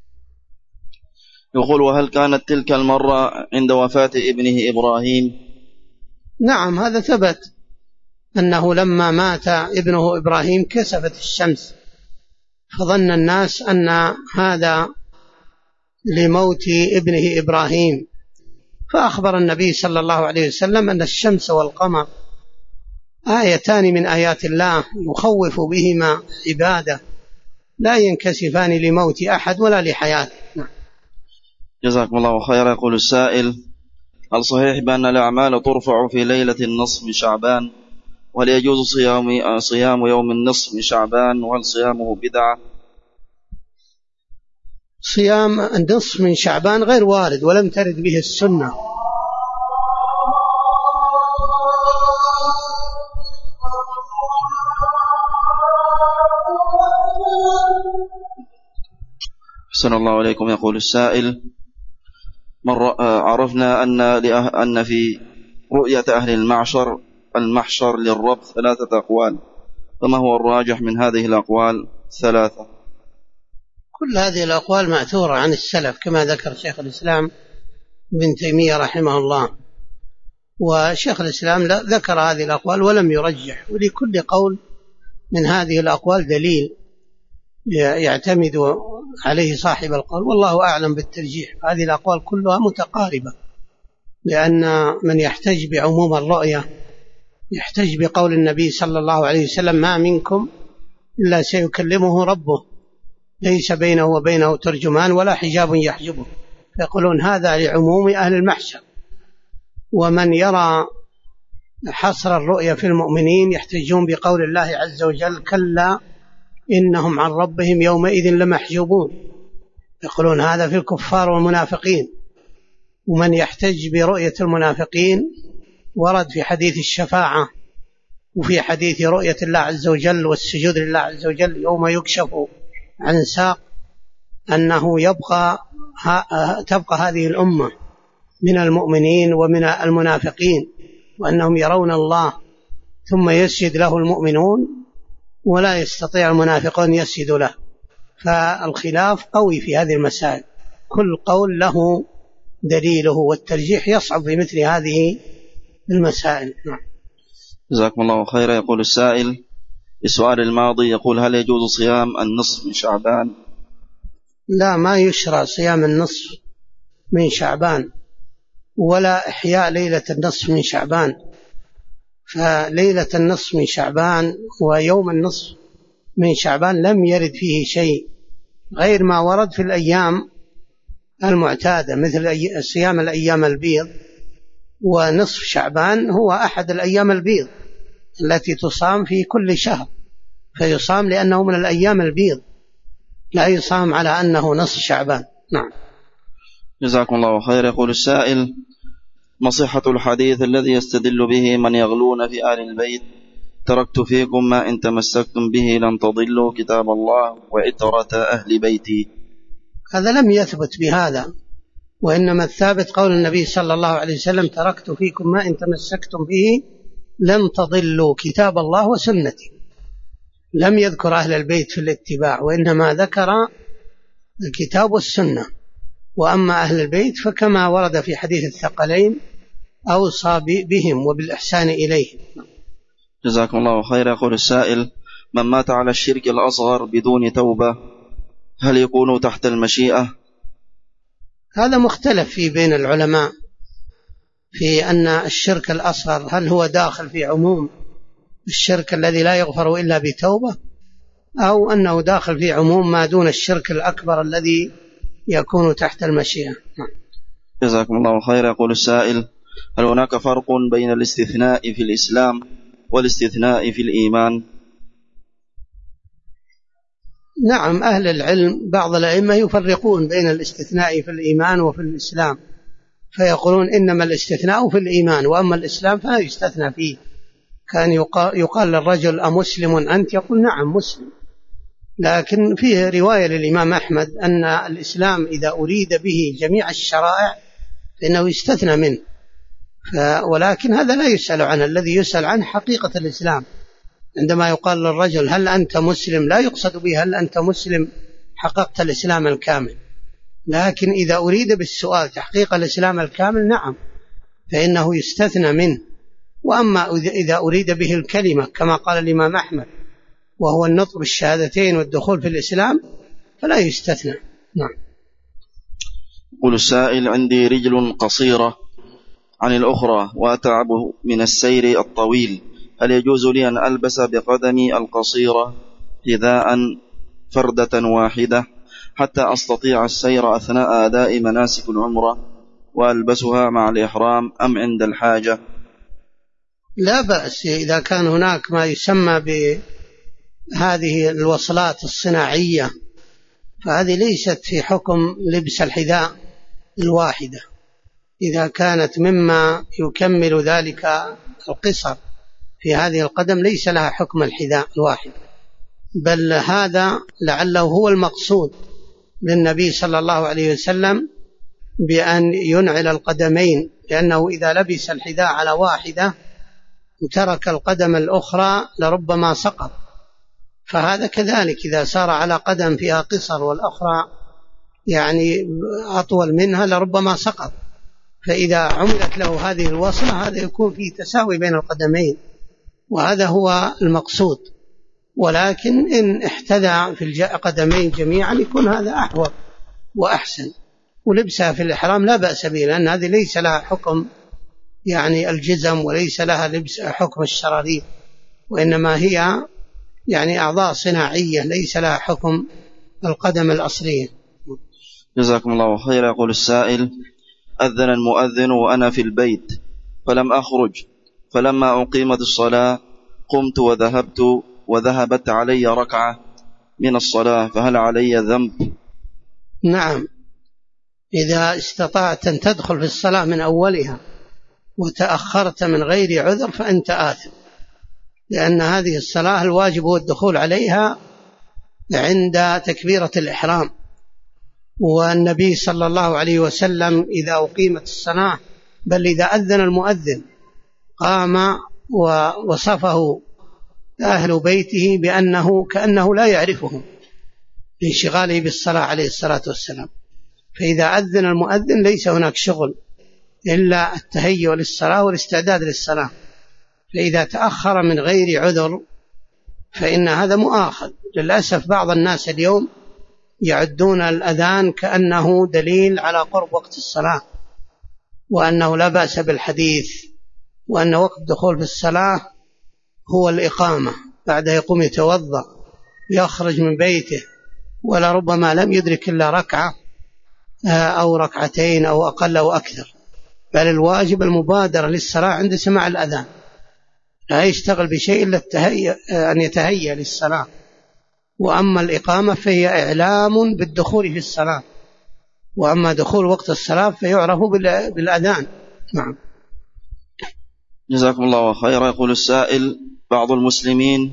يقول: وهل كانت تلك المرة عند وفاة ابنه إبراهيم؟
نعم، هذا ثبت أنه لما مات ابنه إبراهيم كسفت الشمس فظن الناس أن هذا لموت ابنه إبراهيم، فأخبر النبي صلى الله عليه وسلم أن الشمس والقمر آيتان من آيات الله يخوف بهما عباده، لا ينكسفان لموت أحد ولا لحياته.
جزاكم الله خيرا. يقول السائل: هل صحيح بأن الأعمال ترفع في ليلة النصف من شعبان؟ وهل يجوز صيام يوم النصف من شعبان؟ وهل صيامه بدعة؟
صيام النصف من شعبان غير وارد ولم ترد به السنة.
أحسن الله عليكم. يقول السائل: عرفنا أن في رؤية أهل المحشر للرب 3 أقوال، فما هو الراجح من هذه الأقوال 3؟
كل هذه الأقوال مأثورة عن السلف كما ذكر شيخ الإسلام ابن تيمية رحمه الله، وشيخ الإسلام ذكر هذه الأقوال ولم يرجح، ولكل قول من هذه الأقوال دليل يعتمد عليه صاحب القول، والله أعلم بالترجيح. هذه الأقوال كلها متقاربة، لأن من يحتج بعموم الرؤية يحتج بقول النبي صلى الله عليه وسلم: ما منكم إلا سيكلمه ربه ليس بينه وبينه ترجمان ولا حجاب يحجبه، فيقولون هذا لعموم أهل المحشر. ومن يرى حصر الرؤية في المؤمنين يحتجون بقول الله عز وجل: كلا إنهم عن ربهم يومئذ لمحجوبون، يقولون هذا في الكفار والمنافقين. ومن يحتج برؤية المنافقين ورد في حديث الشفاعة وفي حديث رؤية الله عز وجل والسجود لله عز وجل يوم يكشف عن ساق أنه تبقى هذه الأمة من المؤمنين ومن المنافقين، وأنهم يرون الله ثم يسجد له المؤمنون ولا يستطيع المنافقون يسجدوا له. فالخلاف قوي في هذه المسائل، كل قول له دليله، والترجيح يصعب في مثل هذه المسائل.
جزاكم الله خيرا. يقول السائل: السؤال الماضي يقول: هل يجوز صيام النصف من شعبان؟
لا، ما يشرع صيام النصف من شعبان ولا إحياء ليلة النصف من شعبان، فليلة النصف من شعبان ويوم النصف من شعبان لم يرد فيه شيء غير ما ورد في الأيام المعتادة مثل صيام الأيام البيض، ونصف شعبان هو أحد الأيام البيض التي تصام في كل شهر، فيصام لأنه من الأيام البيض، لا يصام على أنه نصف شعبان. نعم.
جزاكم الله خير. يقول السائل: ما صحة الحديث الذي يستدل به من يغلون في آل البيت: تركت فيكم ما إن تمسكتم به لن تضلوا كتاب الله وعترة أهل بيتي؟
هذا لم يثبت بهذا، وإنما الثابت قول النبي صلى الله عليه وسلم: تركت فيكم ما إن تمسكتم به لن تضلوا كتاب الله وسنتي. لم يذكر أهل البيت في الاتباع، وإنما ذكر الكتاب والسنة. وأما أهل البيت فكما ورد في حديث الثقلين: أوصى بهم وبالإحسان إليهم.
جزاكم الله خير. يقول السائل: من مات على الشرك الأصغر بدون توبة هل يكون تحت المشيئة؟
هذا مختلف فيه بين العلماء، في أن الشرك الأصغر هل هو داخل في عموم الشرك الذي لا يغفر إلا بتوبة، أو أنه داخل في عموم ما دون الشرك الأكبر الذي يكون تحت المشيئة.
جزاكم الله خير. يقول السائل: هل هناك فرق بين الاستثناء في الإسلام والاستثناء في الإيمان؟
نعم، أهل العلم بعض الأئمة يفرقون بين الاستثناء في الإيمان وفي الإسلام، فيقولون إنما الاستثناء في الإيمان، وأما الإسلام فلا يستثنى فيه. كان يقال للرجل: أمسلم أنت؟ يقول: نعم مسلم. لكن فيه رواية للإمام أحمد أن الإسلام إذا أريد به جميع الشرائع فإنه يستثنى منه، ولكن هذا لا يسأل عنه. الذي يسأل عنه حقيقة الإسلام. عندما يقال للرجل: هل أنت مسلم؟ لا يقصد به هل أنت مسلم حققت الإسلام الكامل، لكن إذا أريد بالسؤال تحقيق الإسلام الكامل نعم فإنه يستثنى منه. وأما إذا أريد به الكلمة كما قال الإمام أحمد: وهو النطق بالشهادتين والدخول في الإسلام فلا يستثنى. نعم.
يقول السائل: عندي رجل قصيرة عن الأخرى وأتعب من السير الطويل، هل يجوز لي أن ألبس بقدمي القصيرة حذاء فردة واحدة حتى أستطيع السير أثناء أداء مناسك العمرة وألبسها مع الإحرام أم عند الحاجة؟
لا بأس إذا كان هناك ما يسمى بهذه الوصلات الصناعية، فهذه ليست في حكم لبس الحذاء الواحدة. إذا كانت مما يكمل ذلك القصر في هذه القدم ليس لها حكم الحذاء الواحد، بل هذا لعله هو المقصود للنبي صلى الله عليه وسلم بأن ينعل القدمين، لأنه إذا لبس الحذاء على واحدة وترك القدم الأخرى لربما سقط، فهذا كذلك إذا سار على قدم فيها قصر والأخرى يعني أطول منها لربما سقط. فإذا عملت له هذه الوصلة هذا يكون فيه تساوي بين القدمين، وهذا هو المقصود. ولكن إن احتذى في القدمين جميعا يكون هذا أحوط وأحسن، ولبسها في الإحرام لا بأس به، لأن هذه ليس لها حكم يعني الجزم وليس لها لبس حكم الشراريب، وإنما هي يعني أعضاء صناعية ليس لها حكم القدم الأصلية.
جزاكم الله خيرا. يقول السائل: أذن المؤذن وأنا في البيت فلم أخرج، فلما أقيمت الصلاة قمت وذهبت علي ركعة من الصلاة، فهل علي ذنب؟
نعم، إذا استطعت أن تدخل في الصلاة من أولها وتأخرت من غير عذر فأنت آثم، لأن هذه الصلاة الواجب هو الدخول عليها عند تكبيرة الإحرام، والنبي صلى الله عليه وسلم إذا أقيمت الصلاة بل إذا أذن المؤذن قام ووصفه أهل بيته بأنه كأنه لا يعرفهم لانشغاله بالصلاة عليه الصلاة والسلام. فإذا أذن المؤذن ليس هناك شغل إلا التهيؤ للصلاة والاستعداد للصلاة، فإذا تأخر من غير عذر فإن هذا مؤاخذ. للأسف بعض الناس اليوم يعدون الأذان كأنه دليل على قرب وقت الصلاة، وأنه لا بأس بالحديث، وأن وقت الدخول في الصلاة هو الإقامة، بعد يقوم يتوضأ ويخرج من بيته ولربما لم يدرك إلا ركعة أو ركعتين أو أقل أو أكثر، بل الواجب المبادرة للصلاة عند سماع الأذان، لا يشتغل بشيء إلا أن يتهيأ للصلاة. وأما الإقامة فهي إعلام بالدخول في الصلاة، وأما دخول وقت الصلاة فيعرف بالأذان. نعم.
جزاكم الله خيرا. يقول السائل: بعض المسلمين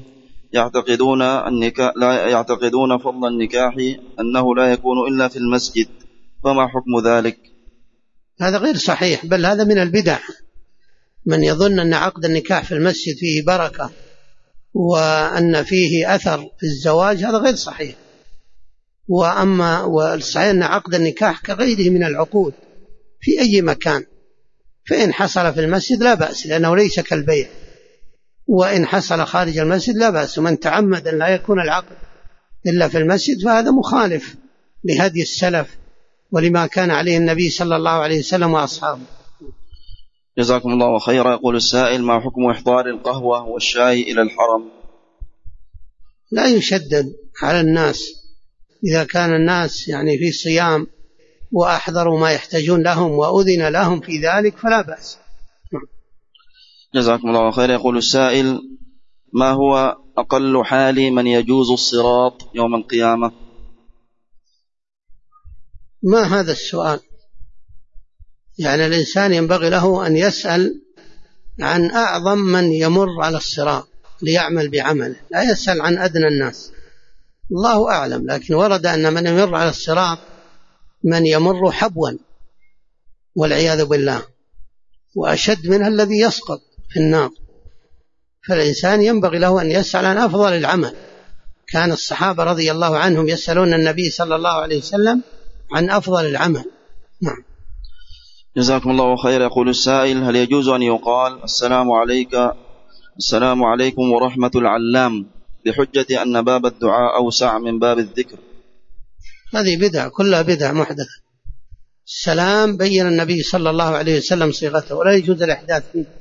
يعتقدون فضل النكاح أنه لا يكون إلا في المسجد، فما حكم ذلك؟
هذا غير صحيح، بل هذا من البدع. من يظن أن عقد النكاح في المسجد فيه بركة وأن فيه أثر في الزواج هذا غير صحيح. والصحيح أن عقد النكاح كغيره من العقود في أي مكان، فإن حصل في المسجد لا بأس لأنه ليس كالبيع، وإن حصل خارج المسجد لا بأس. ومن تعمد أن لا يكون العقد إلا في المسجد فهذا مخالف لهدي السلف ولما كان عليه النبي صلى الله عليه وسلم وأصحابه.
جزاكم الله خيرا. يقول السائل: ما حكم إحضار القهوة والشاي إلى الحرم؟
لا يشدد على الناس، إذا كان الناس يعني في صيام وأحضروا ما يحتاجون لهم وأذن لهم في ذلك فلا بأس.
جزاكم الله خيرا. يقول السائل: ما هو أقل حال من يجوز الصراط يوم القيامة؟
ما هذا السؤال؟ يعني الإنسان ينبغي له أن يسأل عن أعظم من يمر على الصراط ليعمل بعمله، لا يسأل عن أدنى الناس. الله أعلم، لكن ورد أن من يمر على الصراط من يمر حبوا والعياذ بالله، وأشد منها الذي يسقط في النار. فالإنسان ينبغي له أن يسأل عن أفضل العمل. كان الصحابة رضي الله عنهم يسألون النبي صلى الله عليه وسلم عن أفضل العمل. نعم.
جزاكم الله خير. يقول السائل: هل يجوز أن يقال السلام عليكم ورحمة العلام بحجة أن باب الدعاء أوسع من باب الذكر.
هذه بدعة، كلها بدعة محدثة. السلام بين النبي صلى الله عليه وسلم صيغته ولا يجوز الإحداث فيه.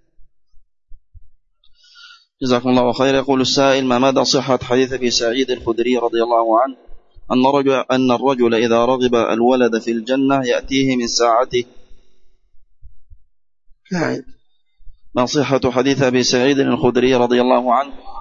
جزاكم الله خير. يقول السائل: ما مدى صحة حديث أبي سعيد الخدري رضي الله عنه أن الرجل إذا رغب الولد في الجنة يأتيه من ساعته؟ ما صحة حديث أبي سعيد الخدري رضي الله عنه